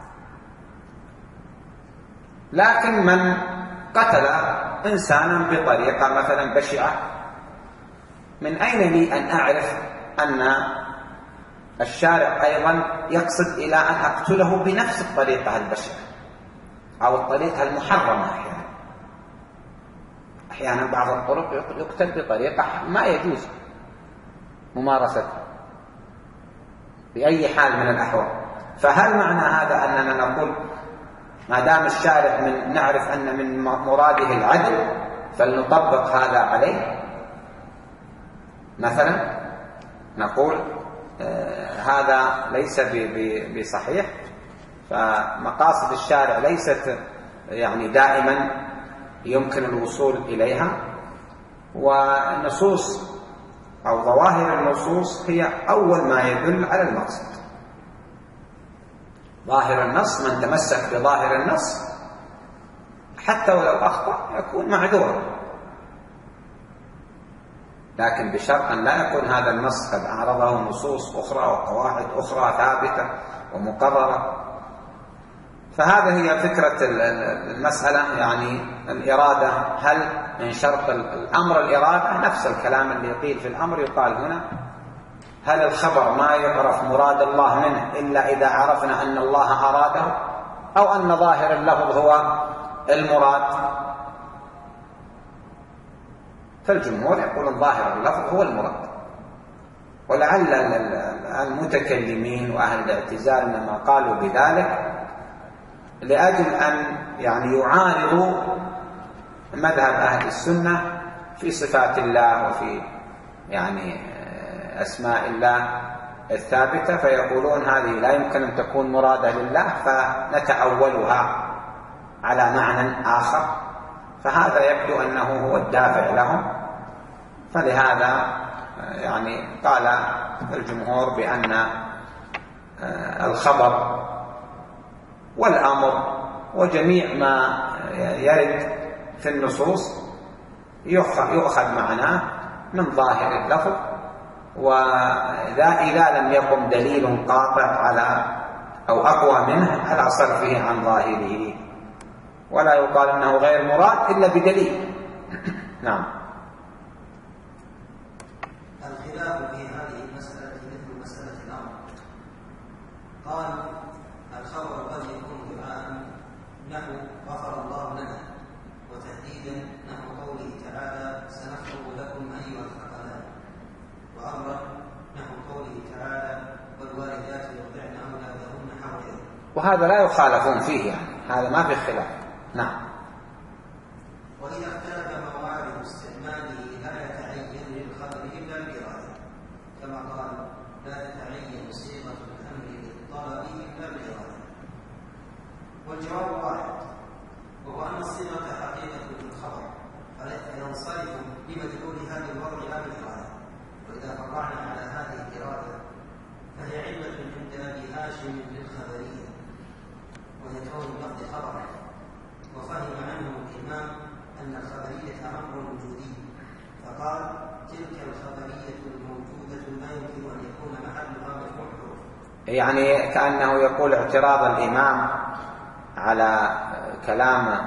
لكن من قتل إنسانا بطريقة مثلا بشعة، من أين لي أن أعرف أن الشارع أيضا يقصد إلى أن أقتله بنفس الطريقة البشعة أو الطريقة المحرمة؟ أحيانا أحيانا بعض الطرق يقتل بطريقة ما يجوز ممارستها بأي حال من الأحوال. فهل معنى هذا أننا نقول ما دام الشارع من نعرف أن من مراده العدل فلنطبق هذا عليه؟ مثلا نقول آه هذا ليس بصحيح، فمقاصد الشارع ليست يعني دائما يمكن الوصول إليها، والنصوص أو ظواهر النصوص هي أول ما يدل على المقصد. ظاهر النص، من تمسك بظاهر النص حتى ولو أخطأ يكون معذورا، لكن بشرط أن لا يكون هذا النص قد أعرضه نصوص أخرى وقواعد أخرى ثابتة ومقررة. فهذه هي فكرة المسألة، يعني الإرادة. هل من شرط الأمر الإرادة؟ نفس الكلام اللي يقيل في الأمر يقال هنا. هل الخبر ما يعرف مراد الله منه إلا إذا عرفنا أن الله أراده، أو أن ظاهر اللفظ هو المراد؟ فالجمهور يقولون ظاهر اللفظ هو المراد، ولعل المتكلمين وأهل الاعتزال إنما قالوا بذلك لأجل أن يعني يعارضوا مذهب أهل السنة في صفات الله وفي يعني أسماء الله الثابتة، فيقولون هذه لا يمكن أن تكون مرادة لله فنتأولها على معنى آخر. فهذا يبدو أنه هو الدافع لهم، فلهذا يعني قال الجمهور بأن الخبر والأمر وجميع ما يرد في النصوص يؤخذ معناه من ظاهر اللفظ، وإذا إذا لم يقم دليل قاطع على أو أقوى منه على صرفه عن ظاهره، ولا يقال أنه غير مراد إلا بدليل. نعم. الخلاف في هذه المسألة مثل مسألة الأمر. قال الخبر قد يكون دعاء نحو غفر الله لنا، وتهديدا نحو قوله تعالى سنفرغ لكم أيها الثقلان، وأمرا نحو قوله تعالى والوالدات يرضعن أولادهن حولين. وهذا لا يخالفون فيه، يعني هذا ما في خلاف. نعم. وإذا اختلف موارد استعماله لا يتعين للخبر إلا الإرادة، كما قال لا تتعين صيغة الأمر للطلب إلا الإرادة. والجواب واحد، وهو أن الصيغة حقيقة في الخبر فينصرف بمدلولها بالوضع لا بالإرادة. وإذا فرعنا على هذه الإرادة فهي علة عند أبي هاشم للخبرية، وهي كون اللفظ خبرا، وفهم عنه الإمام أن الخبرية أمر وجودي، فقال تلك الخبرية الموجودة لا يمكن أن يكون محلها مجموع حروف. يعني كأنه يقول اعتراض الإمام على كلام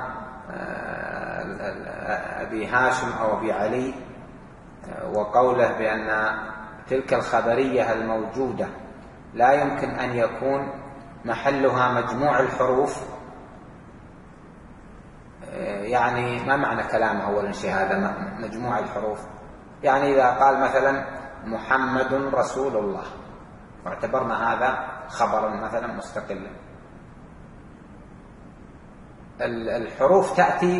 أبي هاشم أو أبي علي وقوله بأن تلك الخبرية الموجودة لا يمكن أن يكون محلها مجموع الحروف، يعني ما معنى كلامه أولا شيء هذا مجموع الحروف؟ يعني إذا قال مثلا محمد رسول الله واعتبرنا هذا خبرا مثلا مستقلا، الحروف تأتي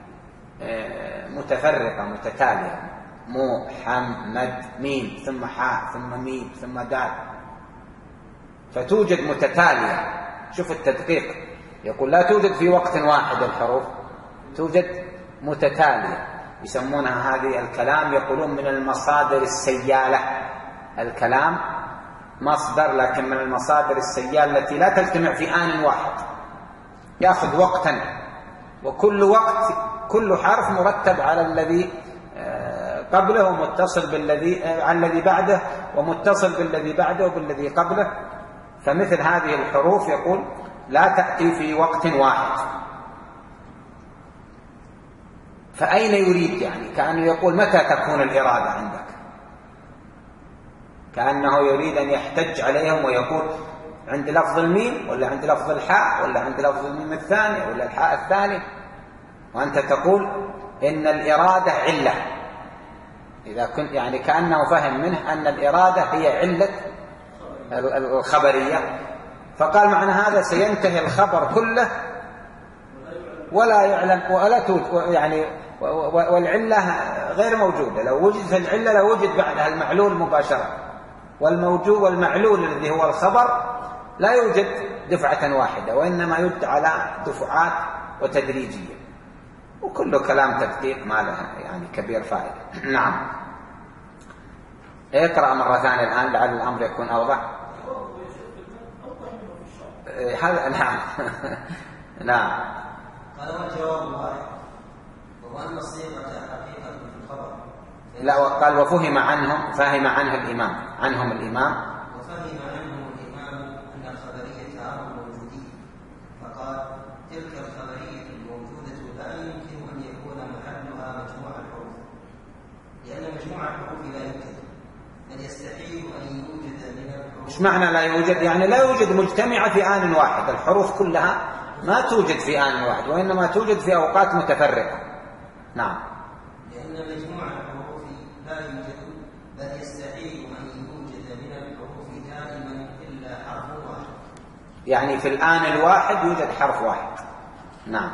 متفرقة متتالية، محمد ميم ثم حاء ثم ميم ثم دال، فتوجد متتالية. شوف التدقيق، يقول لا توجد في وقت واحد الحروف، توجد متتالية، يسمونها هذه الكلام يقولون من المصادر السيالة. الكلام مصدر لكن من المصادر السيالة التي لا تجتمع في آن واحد، يأخذ وقتا، وكل وقت كل حرف مرتب على الذي قبله ومتصل بالذي على الذي بعده ومتصل بالذي بعده وبالذي قبله. فمثل هذه الحروف يقول لا تأتي في وقت واحد. فأين يريد؟ يعني كأنه يقول متى تكون الإرادة عندك؟ كأنه يريد أن يحتج عليهم ويقول عند لفظ الميم ولا عند لفظ الحاء ولا عند لفظ الميم الثاني ولا الحاء الثاني، وأنت تقول إن الإرادة علة. إذا كنت يعني كأنه فهم منه أن الإرادة هي علة الخبرية، فقال معنى هذا سينتهي الخبر كله ولا يعلم ولا توجد، يعني والعلة غير موجودة. لو وجدت العلة لو وجد بعدها المعلول مباشرة، والموجود والمعلول الذي هو الخبر لا يوجد دفعة واحدة، وإنما يوجد على دفعات وتدريجية، وكل كلام تدقيق ما له يعني كبير فائدة. نعم، اقرأ مرة ثانية الآن لعل الأمر يكون أوضح. هذا نعم. نعم. قال والجواب واحد، وهو أن الصيغة حقيقة في الخبر. لا، وقال وفهم عنهم، فهم عنه الإمام، عنهم الإمام وفهم عنهم الإمام أن الخبرية أمر موجودية، فقال تلك الخبرية الموجودة لا يمكن أن يكون محلها مجموع الحروف، لأن مجموع الحروف لا يوجد، بل يستحيل أن يوجد من الحروف. إيش معنى لا يوجد؟ يعني لا يوجد مجتمعة في آن واحد، الحروف كلها ما توجد في آن واحد، وإنما توجد في أوقات متفرقة. نعم. لأن مجموع الحروف لا يوجد، بل يستحيل أن يوجد من الحروف دائما إلا حرف واحد. يعني في الآن الواحد يوجد حرف واحد. نعم.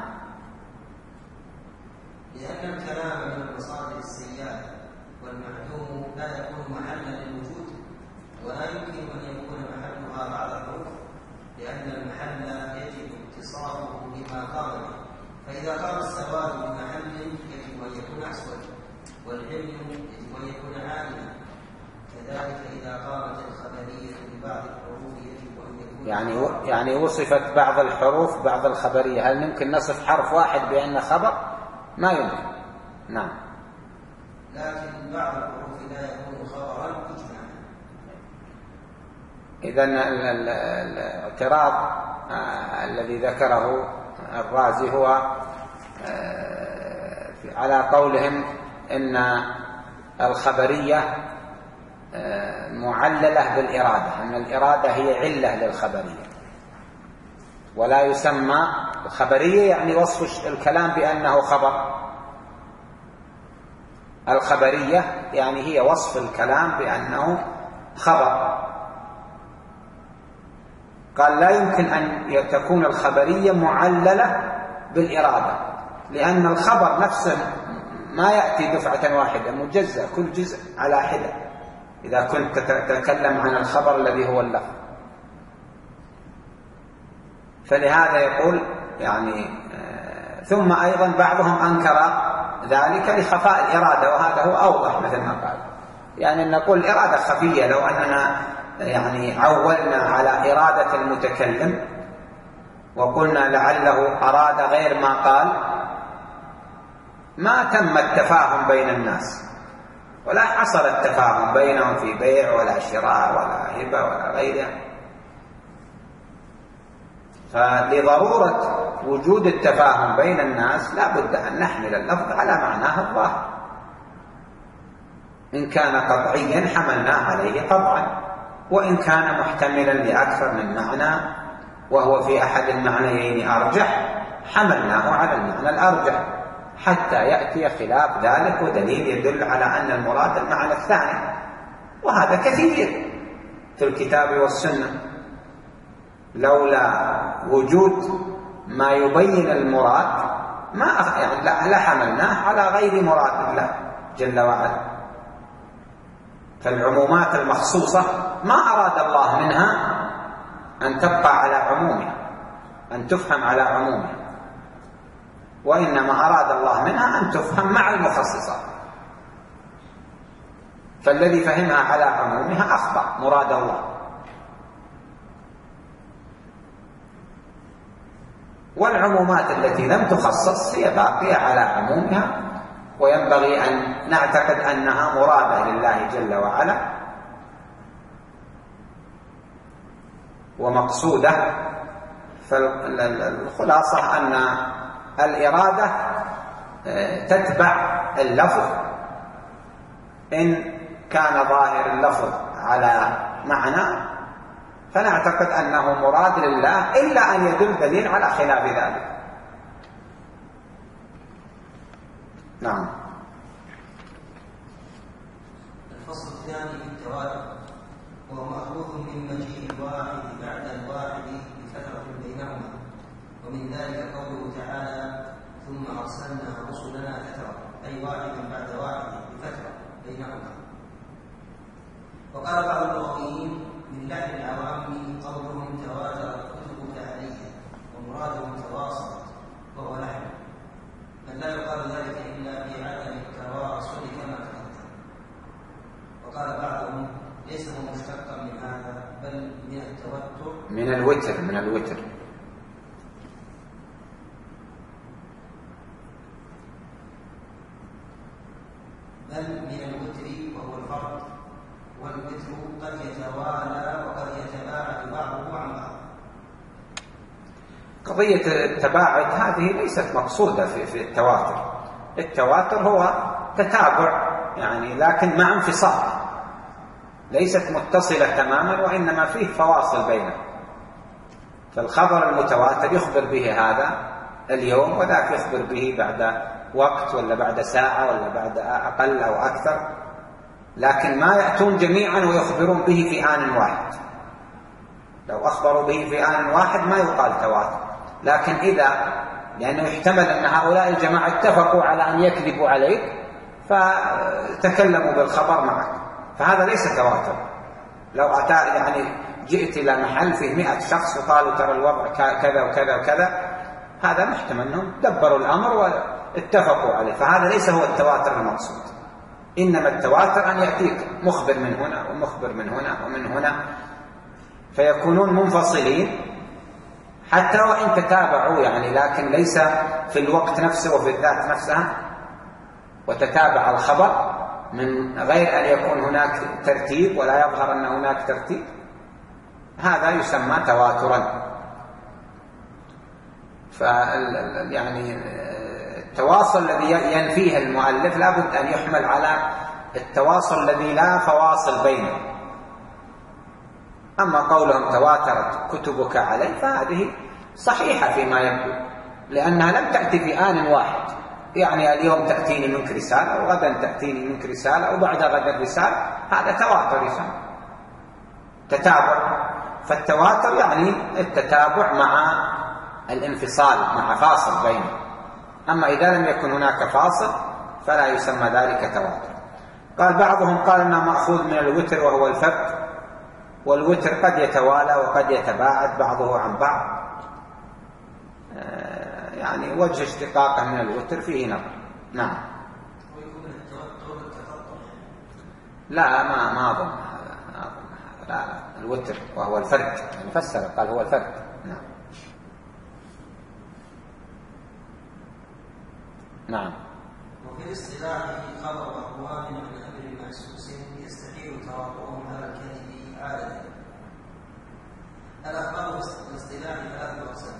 لأن الكلام من المصادر السيالة، والمعلوم لا يكون محلا للوجود، ولا يمكن أن يكون محلها بعد الحروف، لأن المحل يجب اتصافه بما قام به. فإذا قام السواد بمحل يجب أن يكون أسود، والعلم يجب أن يكون عالما. كذلك إذا قامت الخبرية ببعض الحروف يجب أن يكون يعني و... يعني وصفت بعض الحروف بعض الخبرية، هل يمكن نصف حرف واحد بأنه خبر؟ ما يمكن. نعم. لكن بعض الحروف لا يكون خبرا إجماعا. إذن الاعتراض آه الذي ذكره الرازي هو آه على قولهم إن الخبرية آه معللة بالإرادة، أن الإرادة هي علة للخبرية، ولا يسمى الخبرية يعني وصف الكلام بأنه خبر. الخبرية يعني هي وصف الكلام بأنه خبر. قال لا يمكن أن تكون الخبرية معللة بالإرادة، لأن الخبر نفسه ما يأتي دفعة واحدة، مجزأ، كل جزء على حدة إذا كنت تتكلم عن الخبر الذي هو اللفظ. فلهذا يقول يعني آه ثم أيضا بعضهم أنكر ذلك لخفاء الإرادة، وهذا هو أوضح مثل ما قال، يعني نقول الإرادة خفية. لو أننا يعني عولنا على إرادة المتكلم وقلنا لعله أراد غير ما قال ما تم التفاهم بين الناس، ولا حصل التفاهم بينهم في بيع ولا شراء ولا هبة ولا غيره. فلضرورة وجود التفاهم بين الناس لا بد أن نحمل اللفظ على معناه الظاهر. إن كان قطعيا حملناه عليه قطعا، وإن كان محتملا لأكثر من معنى وهو في أحد المعنيين أرجح حملناه على المعنى الأرجح حتى يأتي خلاف ذلك ودليل يدل على أن المراد المعنى الثاني. وهذا كثير في الكتاب والسنة، لولا وجود ما يبين المراد ما يعني لحملناه على غير مراد الله جل وعلا. فالعمومات المخصوصة ما أراد الله منها أن تبقى على عمومها، أن تفهم على عمومها، وإنما أراد الله منها أن تفهم مع المخصصات. فالذي فهمها على عمومها أخطأ مراد الله. والعمومات التي لم تخصص هي باقية على عمومها، وينبغي أن نعتقد أنها مرادة لله جل وعلا ومقصودة. فالخلاصة أن الإرادة تتبع اللفظ، إن كان ظاهر اللفظ على معنى فنعتقد أنه مراد لله، إلا أن يدل دليل على خلاف ذلك. نعم. الفصل الثاني في التواتر، وهو مأخوذ من مجيء الواحد بعد الواحد بفترة بينهما، ومن ذلك قوله تعالى: ثم أرسلنا رسلنا فترة، أي واحدا بعد واحد بفترة بينهما. وقال بعض اللغويين من لحن العوام قولهم تواتر الكتب فعليا، ومرادهم تواصلت، وهو لحن، بل لا يقال ذلك إلا في عدم التواصل كما تقدم. وقال بعضهم ليس هو مشتقا من هذا، بل من التوتر، من الوتر من الوتر بل من الوتر وهو الفرد، والوتر قد يتوالى وقد يتباعد بعضه عن بعض. قضية التباعد هذه ليست مقصودة في, في التواتر. التواتر هو تتابع يعني، لكن مع انفصال، ليست متصلة تماما، وإنما فيه فواصل بينه. فالخبر المتواتر يخبر به هذا اليوم، وذاك يخبر به بعد وقت ولا بعد ساعة ولا بعد أقل أو أكثر، لكن ما يأتون جميعا ويخبرون به في آن واحد. لو أخبروا به في آن واحد ما يقال تواتر، لكن إذا لأنه يحتمل أن هؤلاء الجماعة اتفقوا على أن يكذبوا عليك فتكلموا بالخبر معك، فهذا ليس تواتر. لو أتى يعني جئت إلى محل فيه مئة شخص وقالوا ترى الوضع كذا وكذا وكذا، هذا محتمل أنهم دبروا الأمر واتفقوا عليه، فهذا ليس هو التواتر المقصود. إنما التواتر أن يأتيك مخبر من هنا ومخبر من هنا ومن هنا، فيكونون منفصلين حتى وإن تتابعوا يعني، لكن ليس في الوقت نفسه وفي الذات نفسها، وتتابع الخبر من غير أن يكون هناك ترتيب ولا يظهر أن هناك ترتيب، هذا يسمى تواترا. ف يعني التواصل الذي ينفيه المؤلف لابد أن يحمل على التواصل الذي لا فواصل بينه. أما قولهم تواترت كتبك علي فهذه صحيحة فيما يبدو، لأنها لم تأتي في آن واحد، يعني اليوم تأتيني منك رسالة وغدا تأتيني منك رسالة وبعد غدا رسالة، هذا تواتر يسمى تتابع. فالتواتر يعني التتابع مع الانفصال، مع فاصل بينه. أما إذا لم يكن هناك فاصل فلا يسمى ذلك تواتر. قال بعضهم قال إنه مأخوذ من الوتر وهو الفرد، والوتر قد يتوالى وقد يتباعد بعضه عن بعض، يعني وجه اشتقاقه من الوتر فيه نظر. نعم. لا ما ما أظن هذا، لا لا الوتر وهو الفرد، فسر قال هو الفرد. نعم. نعم. وفي الاصطلاح خبر أقوام عن أمر محسوس يستحيل تواطؤهم على الكذب عادة. الأخبار بالاصطلاح ثلاث أقسام: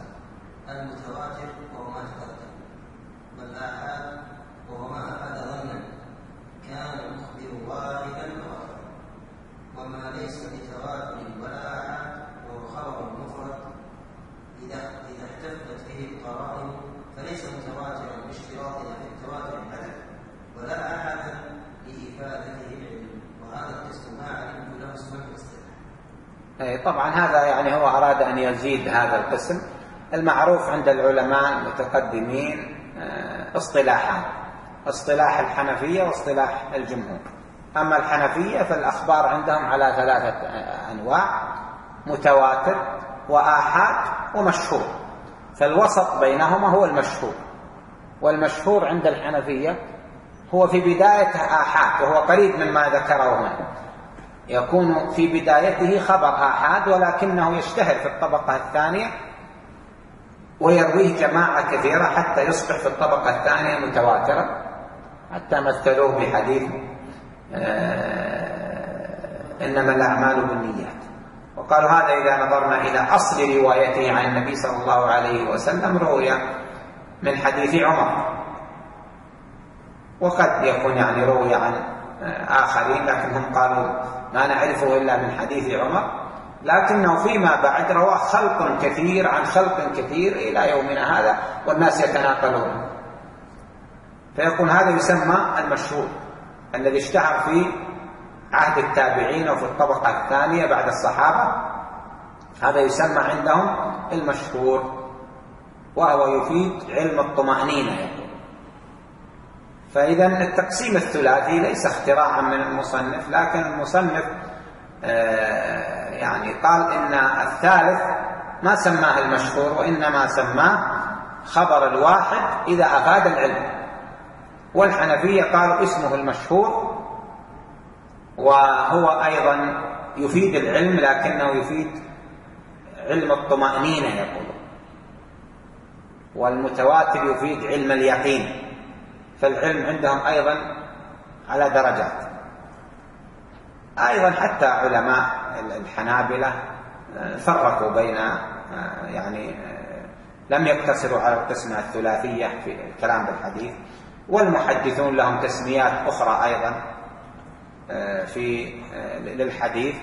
ليس بتواتر ولا آحاد وهو خبر مفرد إذا إذا احتفت به القرائن فليس متواترا باشتراطنا في التواتر الحدث ولا آحادا لإفادته العلم، وهذا القسم ما علمت له اسما في الاصطلاح. طبعا هذا يعني هو أراد أن يزيد هذا القسم. المعروف عند العلماء المتقدمين اصطلاحان: اصطلاح الحنفية واصطلاح الجمهور. أما الحنفية فالأخبار عندهم على ثلاثة أنواع: متواتر وآحاد ومشهور، فالوسط بينهما هو المشهور. والمشهور عند الحنفية هو في بداية آحاد، وهو قريب مما ذكره هنا، يكون في بدايته خبر آحاد ولكنه يشتهر في الطبقة الثانية ويرويه جماعة كثيرة حتى يصبح في الطبقة الثانية متواترا، حتى مثلوه بحديث إنما الأعمال بالنيات، وقالوا هذا إذا نظرنا إلى أصل روايته عن النبي صلى الله عليه وسلم روي من حديث عمر، وقد يكون يعني روي عن آخرين لكنهم قالوا ما نعرفه إلا من حديث عمر، لكنه فيما بعد روى خلق كثير عن خلق كثير إلى يومنا هذا والناس يتناقلون، فيكون هذا يسمى المشهور الذي اشتهر في عهد التابعين وفي الطبقة الثانية بعد الصحابة، هذا يسمى عندهم المشهور، وهو يفيد علم الطمأنينة يقول. فإذا التقسيم الثلاثي ليس اختراعا من المصنف، لكن المصنف آه يعني قال إن الثالث ما سماه المشهور وإنما سماه خبر الواحد إذا أفاد العلم، والحنفية قالوا اسمه المشهور، وهو أيضا يفيد العلم لكنه يفيد علم الطمأنينة يقول، والمتواتر يفيد علم اليقين، فالعلم عندهم أيضا على درجات. أيضا حتى علماء الحنابلة فرقوا بين يعني لم يقتصروا على القسمة الثلاثية في الكلام بالحديث، والمحدثون لهم تسميات أخرى أيضا في للحديث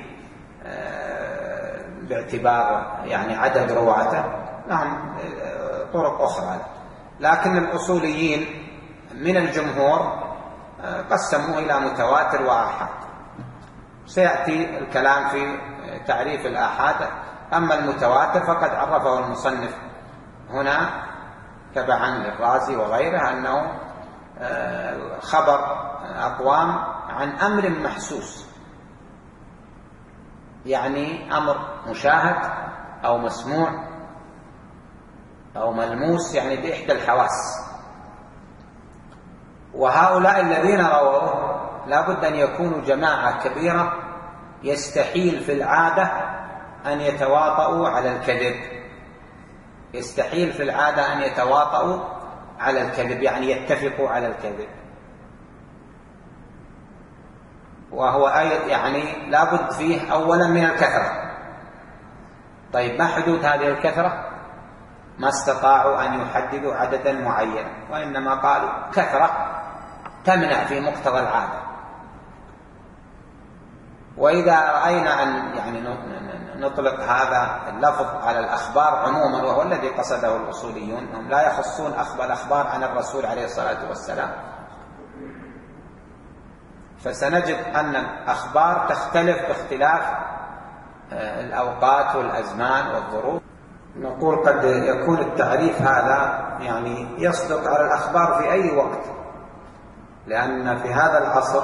باعتبار يعني عدد رواته، لهم طرق أخرى، لكن الأصوليين من الجمهور قسموه إلى متواتر وآحاد. سيأتي الكلام في تعريف الآحاد. أما المتواتر فقد عرفه المصنف هنا تبعا للرازي وغيره أنه خبر أقوام عن أمر محسوس، يعني أمر مشاهد أو مسموع أو ملموس، يعني بإحدى الحواس. وهؤلاء الذين رووه لا بد أن يكونوا جماعة كبيرة يستحيل في العادة أن يتواطؤوا على الكذب، يستحيل في العادة أن يتواطؤوا على الكذب، يعني يتفقوا على الكذب. وهو أيضا يعني لا بد فيه أولا من الكثرة. طيب ما حدود هذه الكثرة؟ ما استطاعوا أن يحددوا عددا معينا، وإنما قالوا كثرة تمنع في مقتضى العادة. وإذا رأينا أن يعني نطلق هذا اللفظ على الأخبار عموما، وهو الذي قصده الأصوليون، هم لا يخصون الأخبار عن الرسول عليه الصلاة والسلام، فسنجد أن الأخبار تختلف باختلاف الأوقات والأزمان والظروف. نقول قد يكون التعريف هذا يعني يصدق على الأخبار في أي وقت، لأن في هذا العصر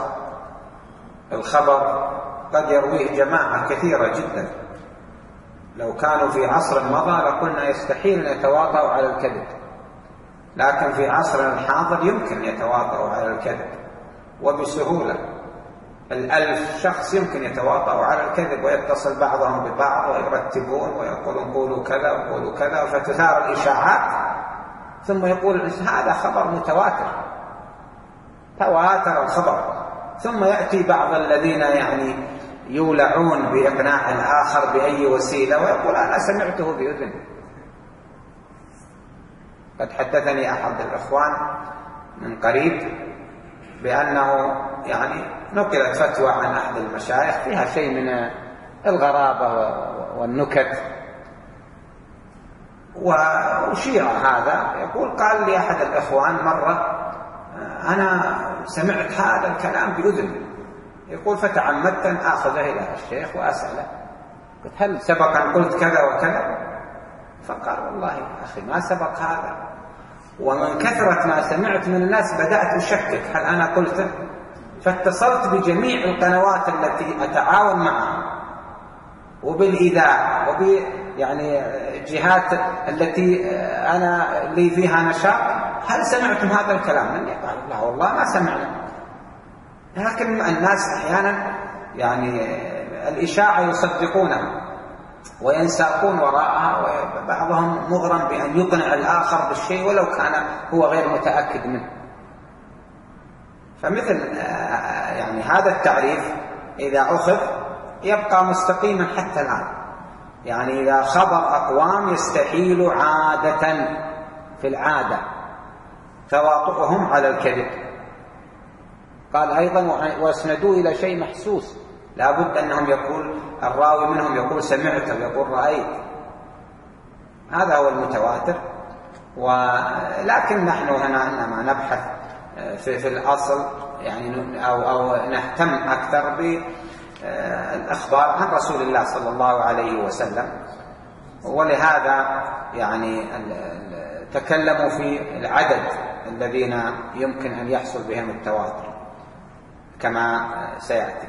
الخبر قد يرويه جماعة كثيرة جدا. لو كانوا في عصر مضى لقلنا يستحيل أن يتواطؤوا على الكذب، لكن في عصرنا الحاضر يمكن يتواطؤوا على الكذب وبسهولة. الألف شخص يمكن يتواطؤوا على الكذب ويتصل بعضهم ببعض ويرتبون ويقولون قولوا كذا وقولوا كذا، فتثار الإشاعات، ثم يقول هذا خبر متواتر، تواتر الخبر، ثم يأتي بعض الذين يعني يولعون بإقناع الآخر بأي وسيلة ويقول أنا سمعته بأذني. قد حدثني أحد الإخوان من قريب بأنه يعني نقلت فتوى عن أحد المشايخ فيها شيء من الغرابة والنكت. وشيعة هذا يقول قال لي أحد الإخوان مرة أنا سمعت هذا الكلام بأذني، يقول فتعمدت أن آخذه إلى الشيخ وأسأله قلت هل سبق أن قلت كذا وكذا؟ فقال والله يا أخي ما سبق هذا، ومن كثرة ما سمعت من الناس بدأت أشكك هل أنا قلته، فاتصلت بجميع القنوات التي أتعاون معها وبالإذاعة وب يعني الجهات التي أنا لي فيها نشاط، هل سمعتم هذا الكلام مني؟ قال لا والله ما سمعنا. لكن الناس أحيانا يعني الإشاعة يصدقونها وينساقون وراءها، وبعضهم مغرم بأن يقنع الآخر بالشيء ولو كان هو غير متأكد منه. فمثل يعني هذا التعريف إذا أخذ يبقى مستقيما حتى الآن. يعني إذا خبر أقوام يستحيل عادة في العادة تواطؤهم على الكذب، قال أيضا واسندوا إلى شيء محسوس، لا بد أنهم يقول الراوي منهم يقول سمعت ويقول رأيت، هذا هو المتواتر. ولكن نحن هنا إنما نبحث في, في الأصل يعني أو, أو نهتم أكثر بالأخبار عن رسول الله صلى الله عليه وسلم، ولهذا يعني تكلموا في العدد الذين يمكن أن يحصل بهم التواتر كما سيأتي.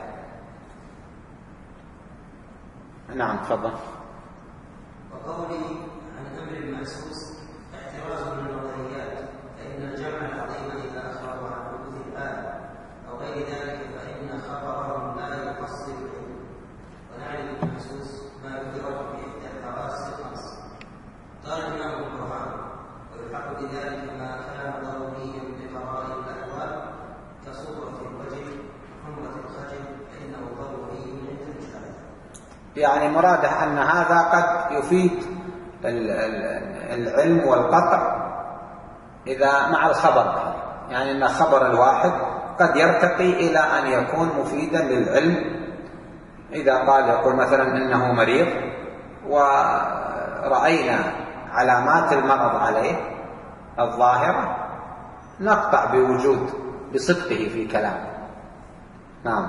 نعم تفضل. وقولي عن أمر المحسوس احتراز من النظريات، فإن الجمع العظيم إذا أخبروا عن حدوث الآن أو غير ذلك فإن خبرهم لا يحصل العلم. ونعرف المحسوس ما يدرك بإحدى الحواس الخمس. قال الإمام القرآن ويلحق بذلك ما كان ضروريا بقرائن الأحوال كصورة الوجه حمرة الخجل فإنه ضروري عند المشاهد. يعني مراده أن هذا قد يفيد العلم والقطع إذا مع الخبر، يعني أن خبر الواحد قد يرتقي إلى أن يكون مفيدا للعلم. إذا قال يقول مثلا إنه مريض ورأينا علامات المرض عليه الظاهرة نقطع بوجود بصدقه في كلامه. نعم.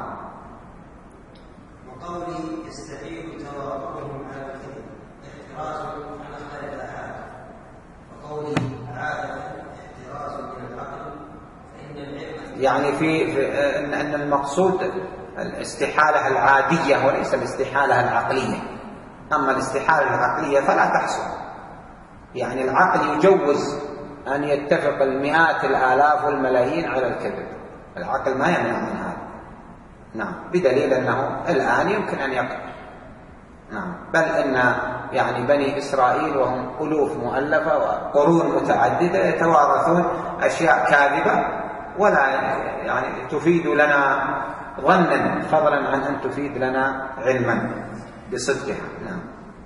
وقولي يستحيل تواطؤهم على الكذب احتراز عن اخبار الاحاد. وقولي عاده احتراز من العقل فان العلم يعني في, في ان المقصود الاستحاله العاديه وليس الاستحاله العقليه. اما الاستحاله العقليه فلا تحصل، يعني العقل يجوز ان يتفق المئات الالاف والملايين على الكذب، العقل ما يمنع من هذا. نعم، بدليل أنه الآن يمكن أن يقع. نعم، بل أن يعني بني إسرائيل وهم ألوف مؤلفة وقرون متعددة يتوارثون أشياء كاذبة ولا يعني تفيد لنا ظنا فضلا عن أن تفيد لنا علما بصدقها. نعم.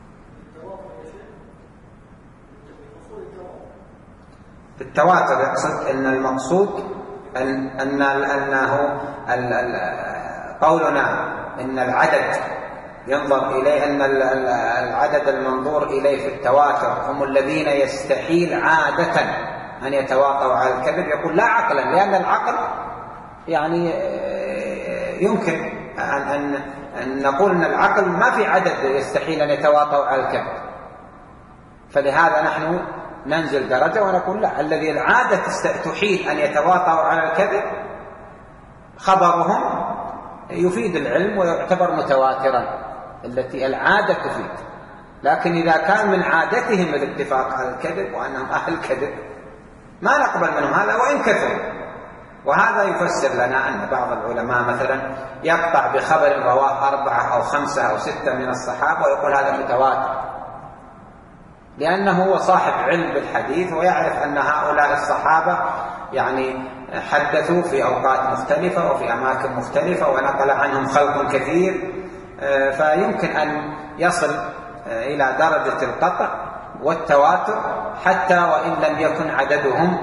بالتواتر يقصد أن المقصود أن أن أنه قولنا إن العدد ينظر إليه، أن العدد المنظور إليه في التواتر هم الذين يستحيل عادة أن يتواطؤوا على الكذب، يقول لا عقلا، لأن العقل يعني يمكن أن, أن, أن نقول أن العقل ما في عدد يستحيل أن يتواطؤوا على الكذب، فلهذا نحن ننزل درجة ونقول لا، الذي العادة تحيل أن يتواطؤوا على الكذب خبرهم يفيد العلم ويعتبر متواترا، التي العادة تفيد. لكن إذا كان من عادتهم الاتفاق على الكذب وأنهم أهل كذب ما نقبل منهم هذا وإن كثروا. وهذا يفسر لنا أن بعض العلماء مثلا يقطع بخبر رواه أربعة أو خمسة أو ستة من الصحابة ويقول هذا متواتر، لأنه هو صاحب علم بالحديث ويعرف أن هؤلاء الصحابة يعني حدثوا في أوقات مختلفة وفي أماكن مختلفة ونقل عنهم خلق كثير، فيمكن أن يصل إلى درجة القطع والتواتر حتى وإن لم يكن عددهم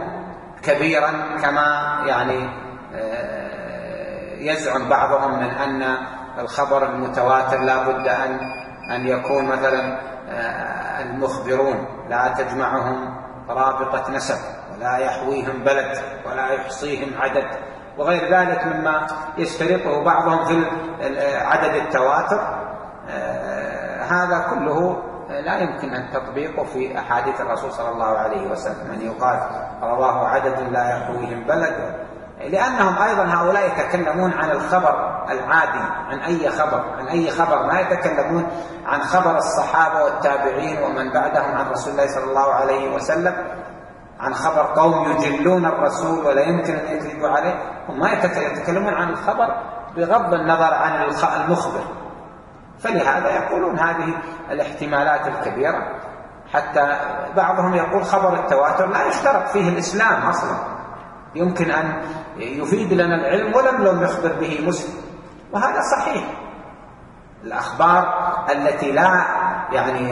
كبيرا كما يعني يزعم بعضهم من أن الخبر المتواتر لا بد أن أن يكون مثلا المخبرون لا تجمعهم رابطة نسب ولا يحويهم بلد ولا يحصيهم عدد وغير ذلك مما يشترطه بعضهم في عدد التواتر. هذا كله لا يمكن أن تطبيقه في أحاديث الرسول صلى الله عليه وسلم أن يقال رواه عدد لا يحويهم بلد، لأنهم أيضا هؤلاء يتكلمون عن الخبر العادي، عن أي خبر عن أي خبر ما يتكلمون عن خبر الصحابة والتابعين ومن بعدهم عن رسول الله صلى الله عليه وسلم، عن خبر قوم يجلون الرسول ولا يمكن أن يكذبوا عليه. هم ما يتكلمون عن الخبر بغض النظر عن المخبر. فلهذا يقولون هذه الاحتمالات الكبيرة، حتى بعضهم يقول خبر التواتر لا يشترط فيه الإسلام أصلا، يمكن أن يفيد لنا العلم ولم لم يخبر به مسلم، وهذا صحيح. الأخبار التي لا يعني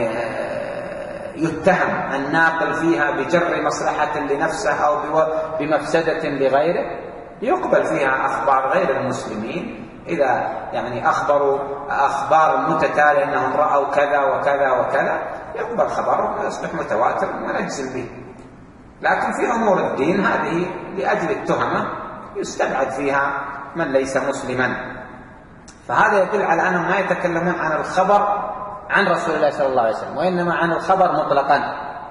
يتهم الناقل فيها بجر مصلحة لنفسه أو بمفسدة لغيره يقبل فيها أخبار غير المسلمين. إذا يعني أخبروا أخبار متتالية أنهم رأوا كذا وكذا وكذا يقبل خبرهم ويصبح متواتر ونجزم به. لكن في أمور الدين هذه لأجل التهمة يستبعد فيها من ليس مسلما. فهذا يدل على أنهم ما يتكلمون عن الخبر عن رسول الله صلى الله عليه وسلم، وإنما عن الخبر مطلقا.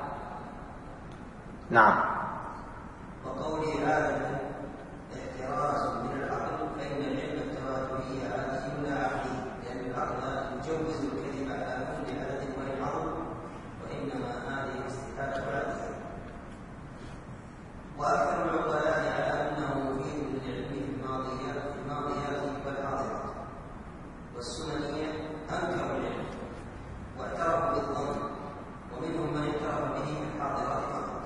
نعم. وقوله هذا احتراز من العقل، فإن العلم التواتري عادي لا عقلي، لأن العقل يجوز الكذب على كل عدد وإن عظم، وإنما هذه الاستفادة عادية. وأكثر العقلاء على أنه مفيد للعلم في الماضيات في الماضيات والحاضرات، والسننية أنكروا العلم واعترفوا بالظن، ومنهم من اعترف به في الحاضرات فقط.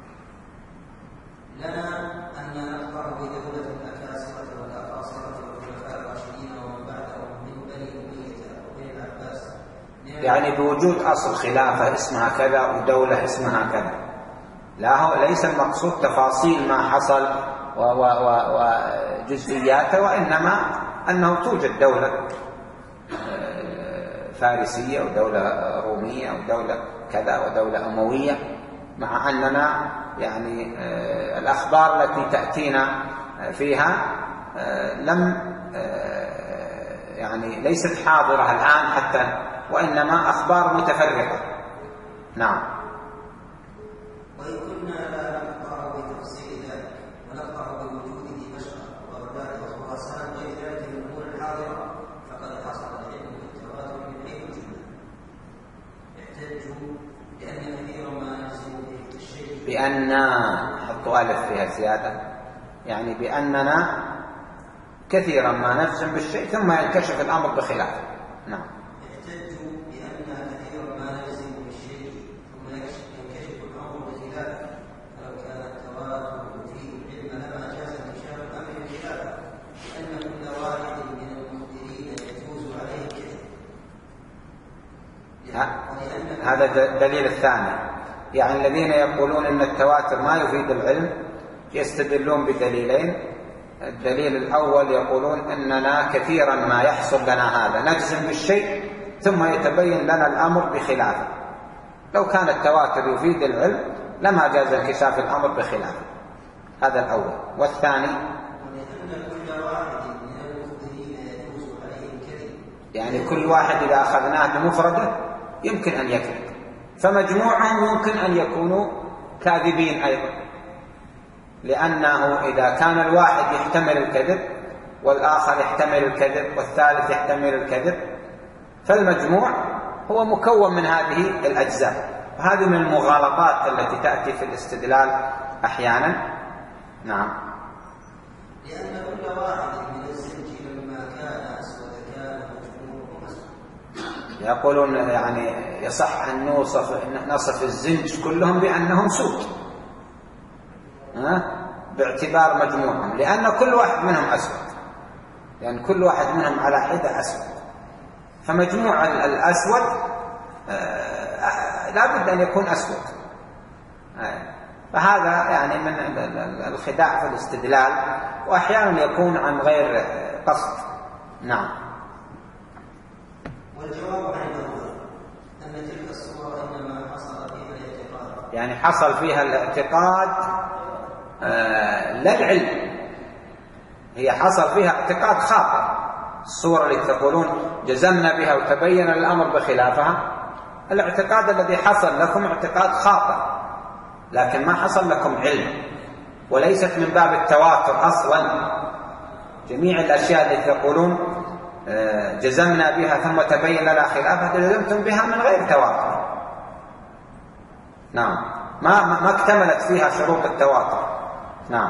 لنا أن نذكر بدولة الأكاسرة والأقاصرة والخلفاء الراشدين ومن بعدهم من بني أمية وبني العباس، يعني بوجود أصل خلافة اسمها كذا ودولة اسمها كذا، لا هو ليس المقصود تفاصيل ما حصل وجزئياته، وإنما أنه توجد دولة فارسية ودولة رومية ودولة كذا ودولة أموية، مع أننا يعني الأخبار التي تأتينا فيها لم يعني ليست حاضرة الآن حتى، وإنما أخبار متفرقة. نعم. وإن كنا لا نقطع بتفصيل ذلك ونقطع بوجود دمشق وبغداد وخراسان غير ذلك من الأمور الحاضرة، فقد حصل العلم بالتواتر من حيث الجملة. احتجوا بأن كثيرا ما يحصل به الشيء بأن حطوا ألف فيها زيادة، يعني بأننا كثيرا ما نجزم بالشيء ثم ينكشف الأمر بخلافه. نعم. احتجوا بأن كثيرا ما نجزم بالشيء ثم ينكشف الأمر بخلافه، فلو كان التواتر فيه العلم لما جاز انكشاف الأمر بخلافه، لأن كل واحد من المخبرين يجوز عليه الكذب. هذا الدليل الثاني، يعني الذين يقولون أن التواتر ما يفيد العلم يستدلون بدليلين. الدليل الأول يقولون أننا كثيرا ما يحصل لنا هذا نجزم بالشيء ثم يتبين لنا الأمر بخلافه، لو كان التواتر يفيد العلم لما جاز انكشاف الأمر بخلافه. هذا الأول. والثاني يعني كل واحد إذا أخذناه بمفرده يمكن أن يكذب، فمجموعهم يمكن أن يكونوا كاذبين أيضا، لأنه إذا كان الواحد يحتمل الكذب والآخر يحتمل الكذب والثالث يحتمل الكذب، فالمجموع هو مكون من هذه الأجزاء. وهذه من المغالطات التي تأتي في الاستدلال أحيانا. نعم. لأن كل واحد من الزنج لما كان أسود كان مجموعه أسود. يقولون يعني يصح أن نوصف نصف الزنج كلهم بأنهم سود باعتبار مجموعهم، لأن كل واحد منهم أسود، لأن كل واحد منهم على حدة أسود، فمجموع الأسود لا بد أن يكون أسود. فهذا يعني من الخداع في الاستدلال، وأحيانا يكون عن غير قصد. نعم. والجواب عن الأول أن تلك الصورة إنما حصل فيها الاعتقاد، يعني حصل فيها الاعتقاد آه لا العلم، هي حصل فيها اعتقاد خاطئ. الصورة اللي تقولون جزمنا بها وتبين الأمر بخلافها، الاعتقاد الذي حصل لكم اعتقاد خاطئ، لكن ما حصل لكم علم، وليست من باب التواتر أصلا. جميع الأشياء التي تقولون جزمنا بها ثم تبين لنا خلافها جزمتم بها من غير تواتر. نعم، ما ما اكتملت فيها شروط التواتر. نعم.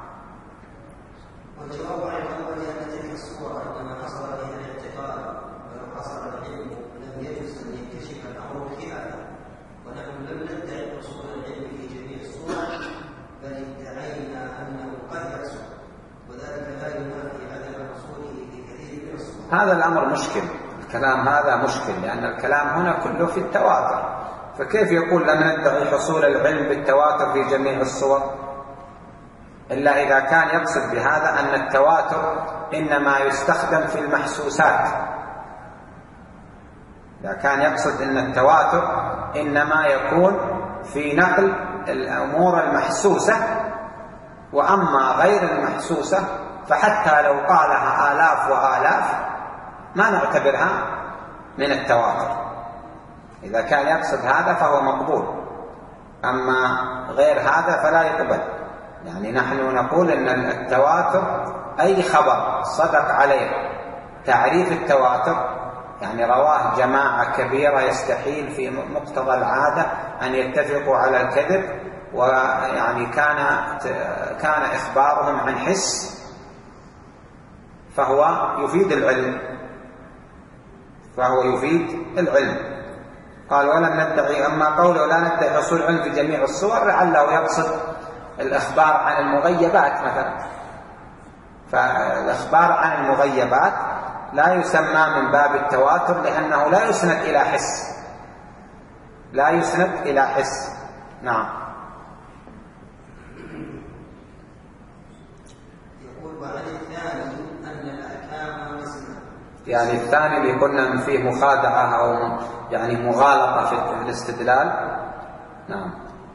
والجواب عن الأول أن تلك الصورة إنما حصل فيها الاعتقاد، ولو حصل العلم لم يجوز أن يكتشف الأمر خلافه، ونحن لم ندعي حصول العلم في جميع الصور، بل ادعينا أنه قد يحصل، وذلك لا ينافي عدم حصوله في كثير من الصور. هذا الأمر مشكل، الكلام هذا مشكل، لأن الكلام هنا كله في التواتر، فكيف يقول لم ندعي حصول العلم بالتواتر في جميع الصور؟ إلا إذا كان يقصد بهذا أن التواتر إنما يستخدم في المحسوسات. إذا كان يقصد أن التواتر إنما يكون في نقل الأمور المحسوسة، وأما غير المحسوسة فحتى لو قالها آلاف وآلاف ما نعتبرها من التواتر. إذا كان يقصد هذا فهو مقبول، أما غير هذا فلا يقبل. يعني نحن نقول أن التواتر أي خبر صدق عليه تعريف التواتر، يعني رواه جماعة كبيرة يستحيل في مقتضى العادة أن يتفقوا على الكذب، ويعني كان كان إخبارهم عن حس، فهو يفيد العلم فهو يفيد العلم. قال ولم ندعي، أما قوله لا ندعي حصول علم في جميع الصور لعله يقصد الإخبار عن المغيبات مثلا، فالإخبار عن المغيبات لا يسمى من باب التواتر، لأنه لا يسند إلى حس لا يسند إلى حس. نعم. يقول وعن الثاني أن الأحكام قسمان، يعني الثاني اللي قلنا فيه مخادعة أو يعني مغالطة في الاستدلال. نعم.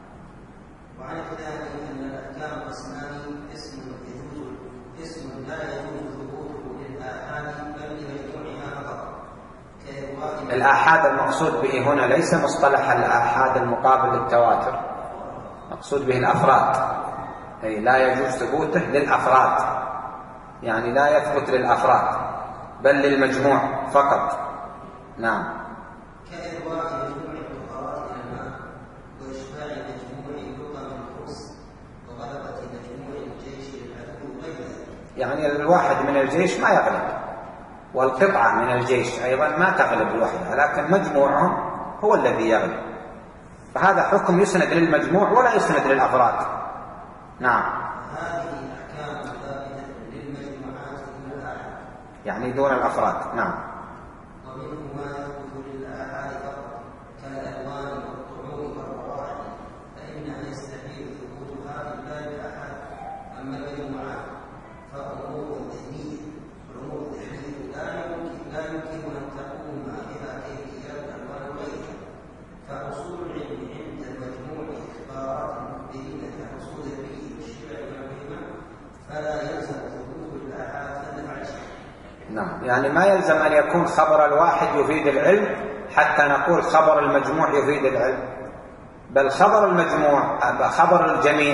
وعن الثاني أن الأحكام قسمان، اسم يجوز اسم لا يجوز ثبوته للآحاد بل لمجموعها فقط، كإرواء الآحاد المقصود به هنا ليس مصطلح الآحاد المقابل للتواتر، مقصود به الأفراد، أي لا يجوز ثبوته للأفراد، يعني لا يثبت للأفراد بل للمجموع فقط. نعم. كإرواء مجموع الفقراء إلى الماء، وإشباع مجموع لقم الخبز، وغلبة مجموع الجيش للعدو غير ذلك. يعني الواحد من الجيش ما يغلب، والقطعة من الجيش أيضا ما تغلب لوحدها، لكن مجموعهم هو الذي يغلب، فهذا حكم يسند للمجموع ولا يسند للأفراد. نعم. هذه الأحكام ثابتة للمجموعات دون الآحاد، يعني دون الأفراد. نعم. ومنه ما يثبت للآحاد فقط كالألوان والطعوم والروائح، فإنها يستحيل ثبوتها في باب الآحاد. أما المجموعات فأمور ذهنية، والأمور الذهنية لا يمكن لا يمكن أن تقوم بها كيفيات الألوان وغيرها، فحصول العلم عند المجموع إخبارات مخبرين كحصول الري والشبع والغنى، فلا يلزم ثبوت الآحاد فنفعل شيء. نعم، يعني ما يلزم أن يكون خبر الواحد يفيد العلم حتى نقول خبر المجموع يفيد العلم، بل خبر المجموع خبر الجميع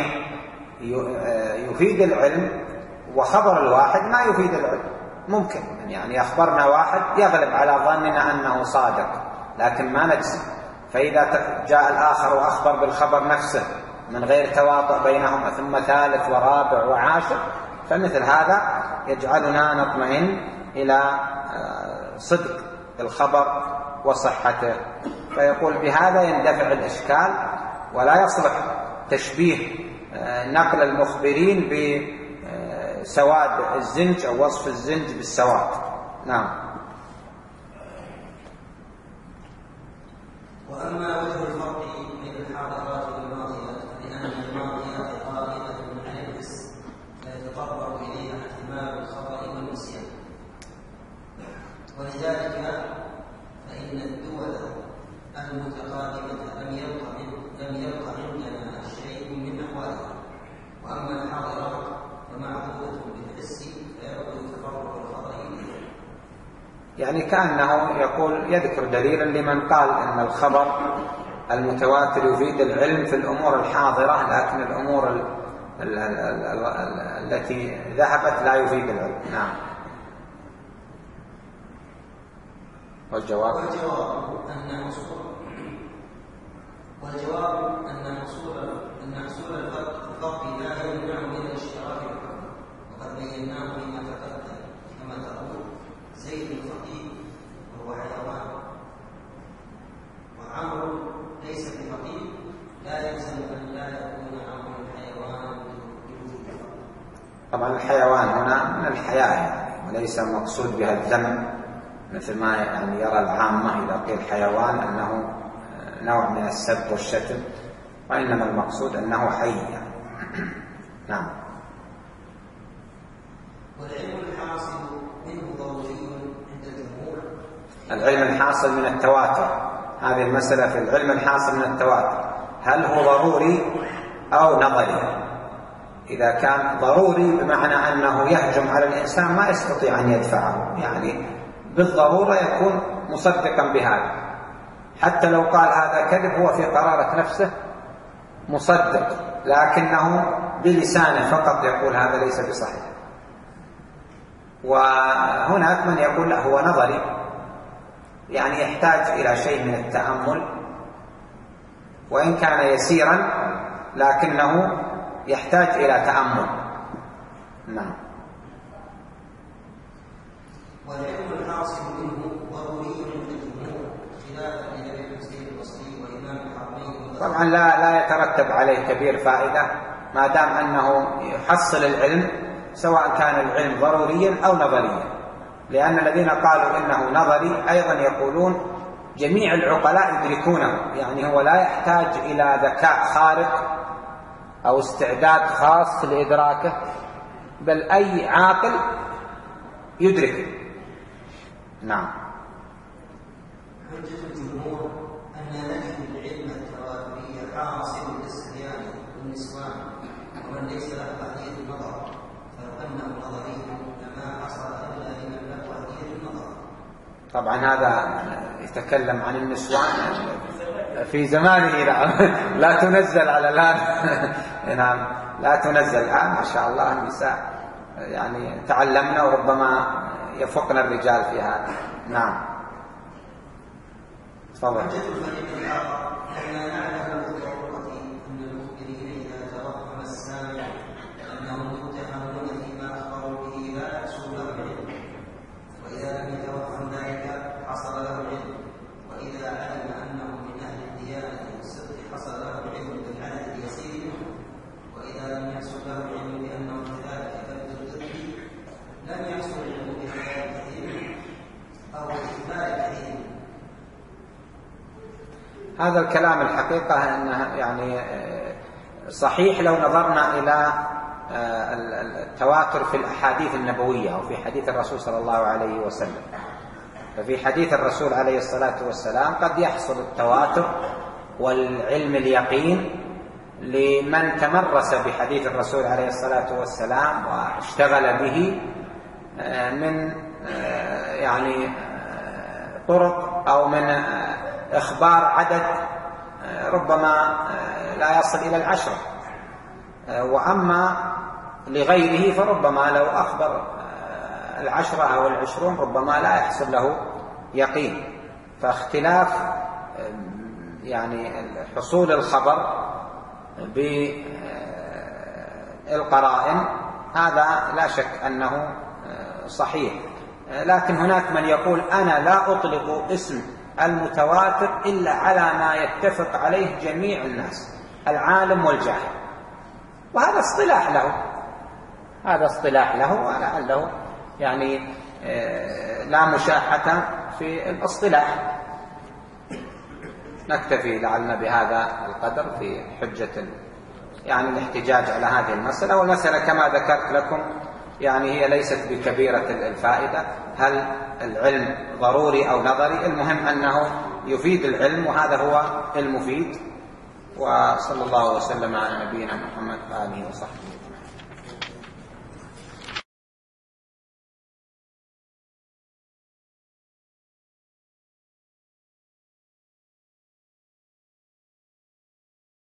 يفيد العلم، وخبر الواحد ما يفيد العلم. ممكن يعني أخبرنا واحد يغلب على ظننا أنه صادق لكن ما نجزم، فإذا جاء الآخر وأخبر بالخبر نفسه من غير تواطؤ بينهما ثم ثالث ورابع وعاشر، فمثل هذا يجعلنا نطمئن إلى صدق الخبر وصحته. فيقول بهذا يندفع الإشكال، ولا يصلح تشبيه نقل المخبرين بسواد الزنج أو وصف الزنج بالسواد. نعم. وأما وجه الفرق بين الحاضرات والماضيات لأن الماضيات قائمة عن الحس فيتطرق إليها احتمال الخطأ والنسيان، ولذلك يعني كأنه يقول يذكر دليلا لمن قال أن الخبر المتواتر يفيد العلم في الأمور الحاضرة، لكن الأمور ال ال ال ال ال التي ذهبت لا يفيد العلم. نعم. والجواب والجواب أن مصدر والجواب أن حصول أن حصول الفرق لا يمنع من الاشتراك في الحكم، وقد بيناه فيما تقدم. كما تقول زيد الفقيه وهو حيوان، وعمرو ليس بفقيه، لا يلزم أن لا يكون عمرو حيوانا بوجود الفرق. طبعا الحيوان هنا من الحياة يعني، وليس المقصود بها الذم مثل ما يعني يرى العامة إذا قيل حيوان أنه نوع من السب والشتم، وإنما المقصود أنه حي يعني. نعم. والعلم الحاصل منه ضروري عند الجمهور. العلم الحاصل من التواتر، هذه المسألة في العلم الحاصل من التواتر، هل هو ضروري أو نظري؟ إذا كان ضروري بمعنى أنه يهجم على الإنسان ما يستطيع أن يدفعه، يعني بالضرورة يكون مصدقا بهذا، حتى لو قال هذا كذب هو في قرارة نفسه مصدق، لكنه بلسانه فقط يقول هذا ليس بصحيح. وهناك من يقول لا هو نظري، يعني يحتاج إلى شيء من التأمل، وإن كان يسيرا لكنه يحتاج إلى تأمل. نعم. والعلم الحاصل منه ضروري عند الجمهور خلافا لأبي الحسين البصري وإمام الحرمين. طبعا لا لا يترتب عليه كبير فائدة ما دام أنه يحصل العلم، سواء كان العلم ضروريا أو نظريا، لأن الذين قالوا إنه نظري أيضا يقولون جميع العقلاء يدركونه، يعني هو لا يحتاج إلى ذكاء خارق أو استعداد خاص لإدراكه، بل أي عاقل يدركه. نعم. حجة الجمهور أن نفي العلم التواتري حاصل للصبيان والنسوان، ومن ليس له قضية النظر فلو أنه نظري لما حصل إلا لمن له قضية النظر. طبعا هذا يتكلم عن النسوان في زمانه، لا تنزل على الآن. نعم لا تنزل الآن، ما شاء الله النساء يعني تعلمنا وربما يفقنا الرجال في هذا. نعم. تفضل. حجة الفريق الآخر أننا نعلم بالضرورة أن المخبرين إذا توهم السامع أنهم متهمون فيما أخبروا به لا يحصل له العلم، وإذا لم يتوهم ذلك حصل له العلم، وإذا علم أنهم من أهل الديانة والصدق حصل له العلم بالعدد اليسير منه، وإذا لم يحصل له العلم بأنهم كذلك فبالضد لم يحصل العلم بخلاف كثير أو بإثبات كثير. هذا الكلام الحقيقة أنه يعني صحيح لو نظرنا إلى التواتر في الأحاديث النبوية أو في حديث الرسول صلى الله عليه وسلم. ففي حديث الرسول عليه الصلاة والسلام قد يحصل التواتر والعلم اليقين لمن تمرس بحديث الرسول عليه الصلاة والسلام واشتغل به من يعني طرق أو من إخبار عدد ربما لا يصل إلى العشرة، وأما لغيره فربما لو أخبر العشرة أو العشرون ربما لا يحصل له يقين. فاختلاف يعني حصول الخبر بالقرائن هذا لا شك أنه صحيح، لكن هناك من يقول أنا لا أطلق اسم المتواتر إلا على ما يتفق عليه جميع الناس العالم والجاهل، وهذا اصطلاح له، هذا اصطلاح له ولعله يعني لا مشاحة في الاصطلاح. نكتفي لعلنا بهذا القدر في حجة يعني الاحتجاج على هذه المسألة. والمسألة كما ذكرت لكم يعني هي ليست بكبيرة الفائدة، هل العلم ضروري أو نظري، المهم أنه يفيد العلم وهذا هو المفيد. وصلى الله وسلم على نبينا محمد وآله وصحبه.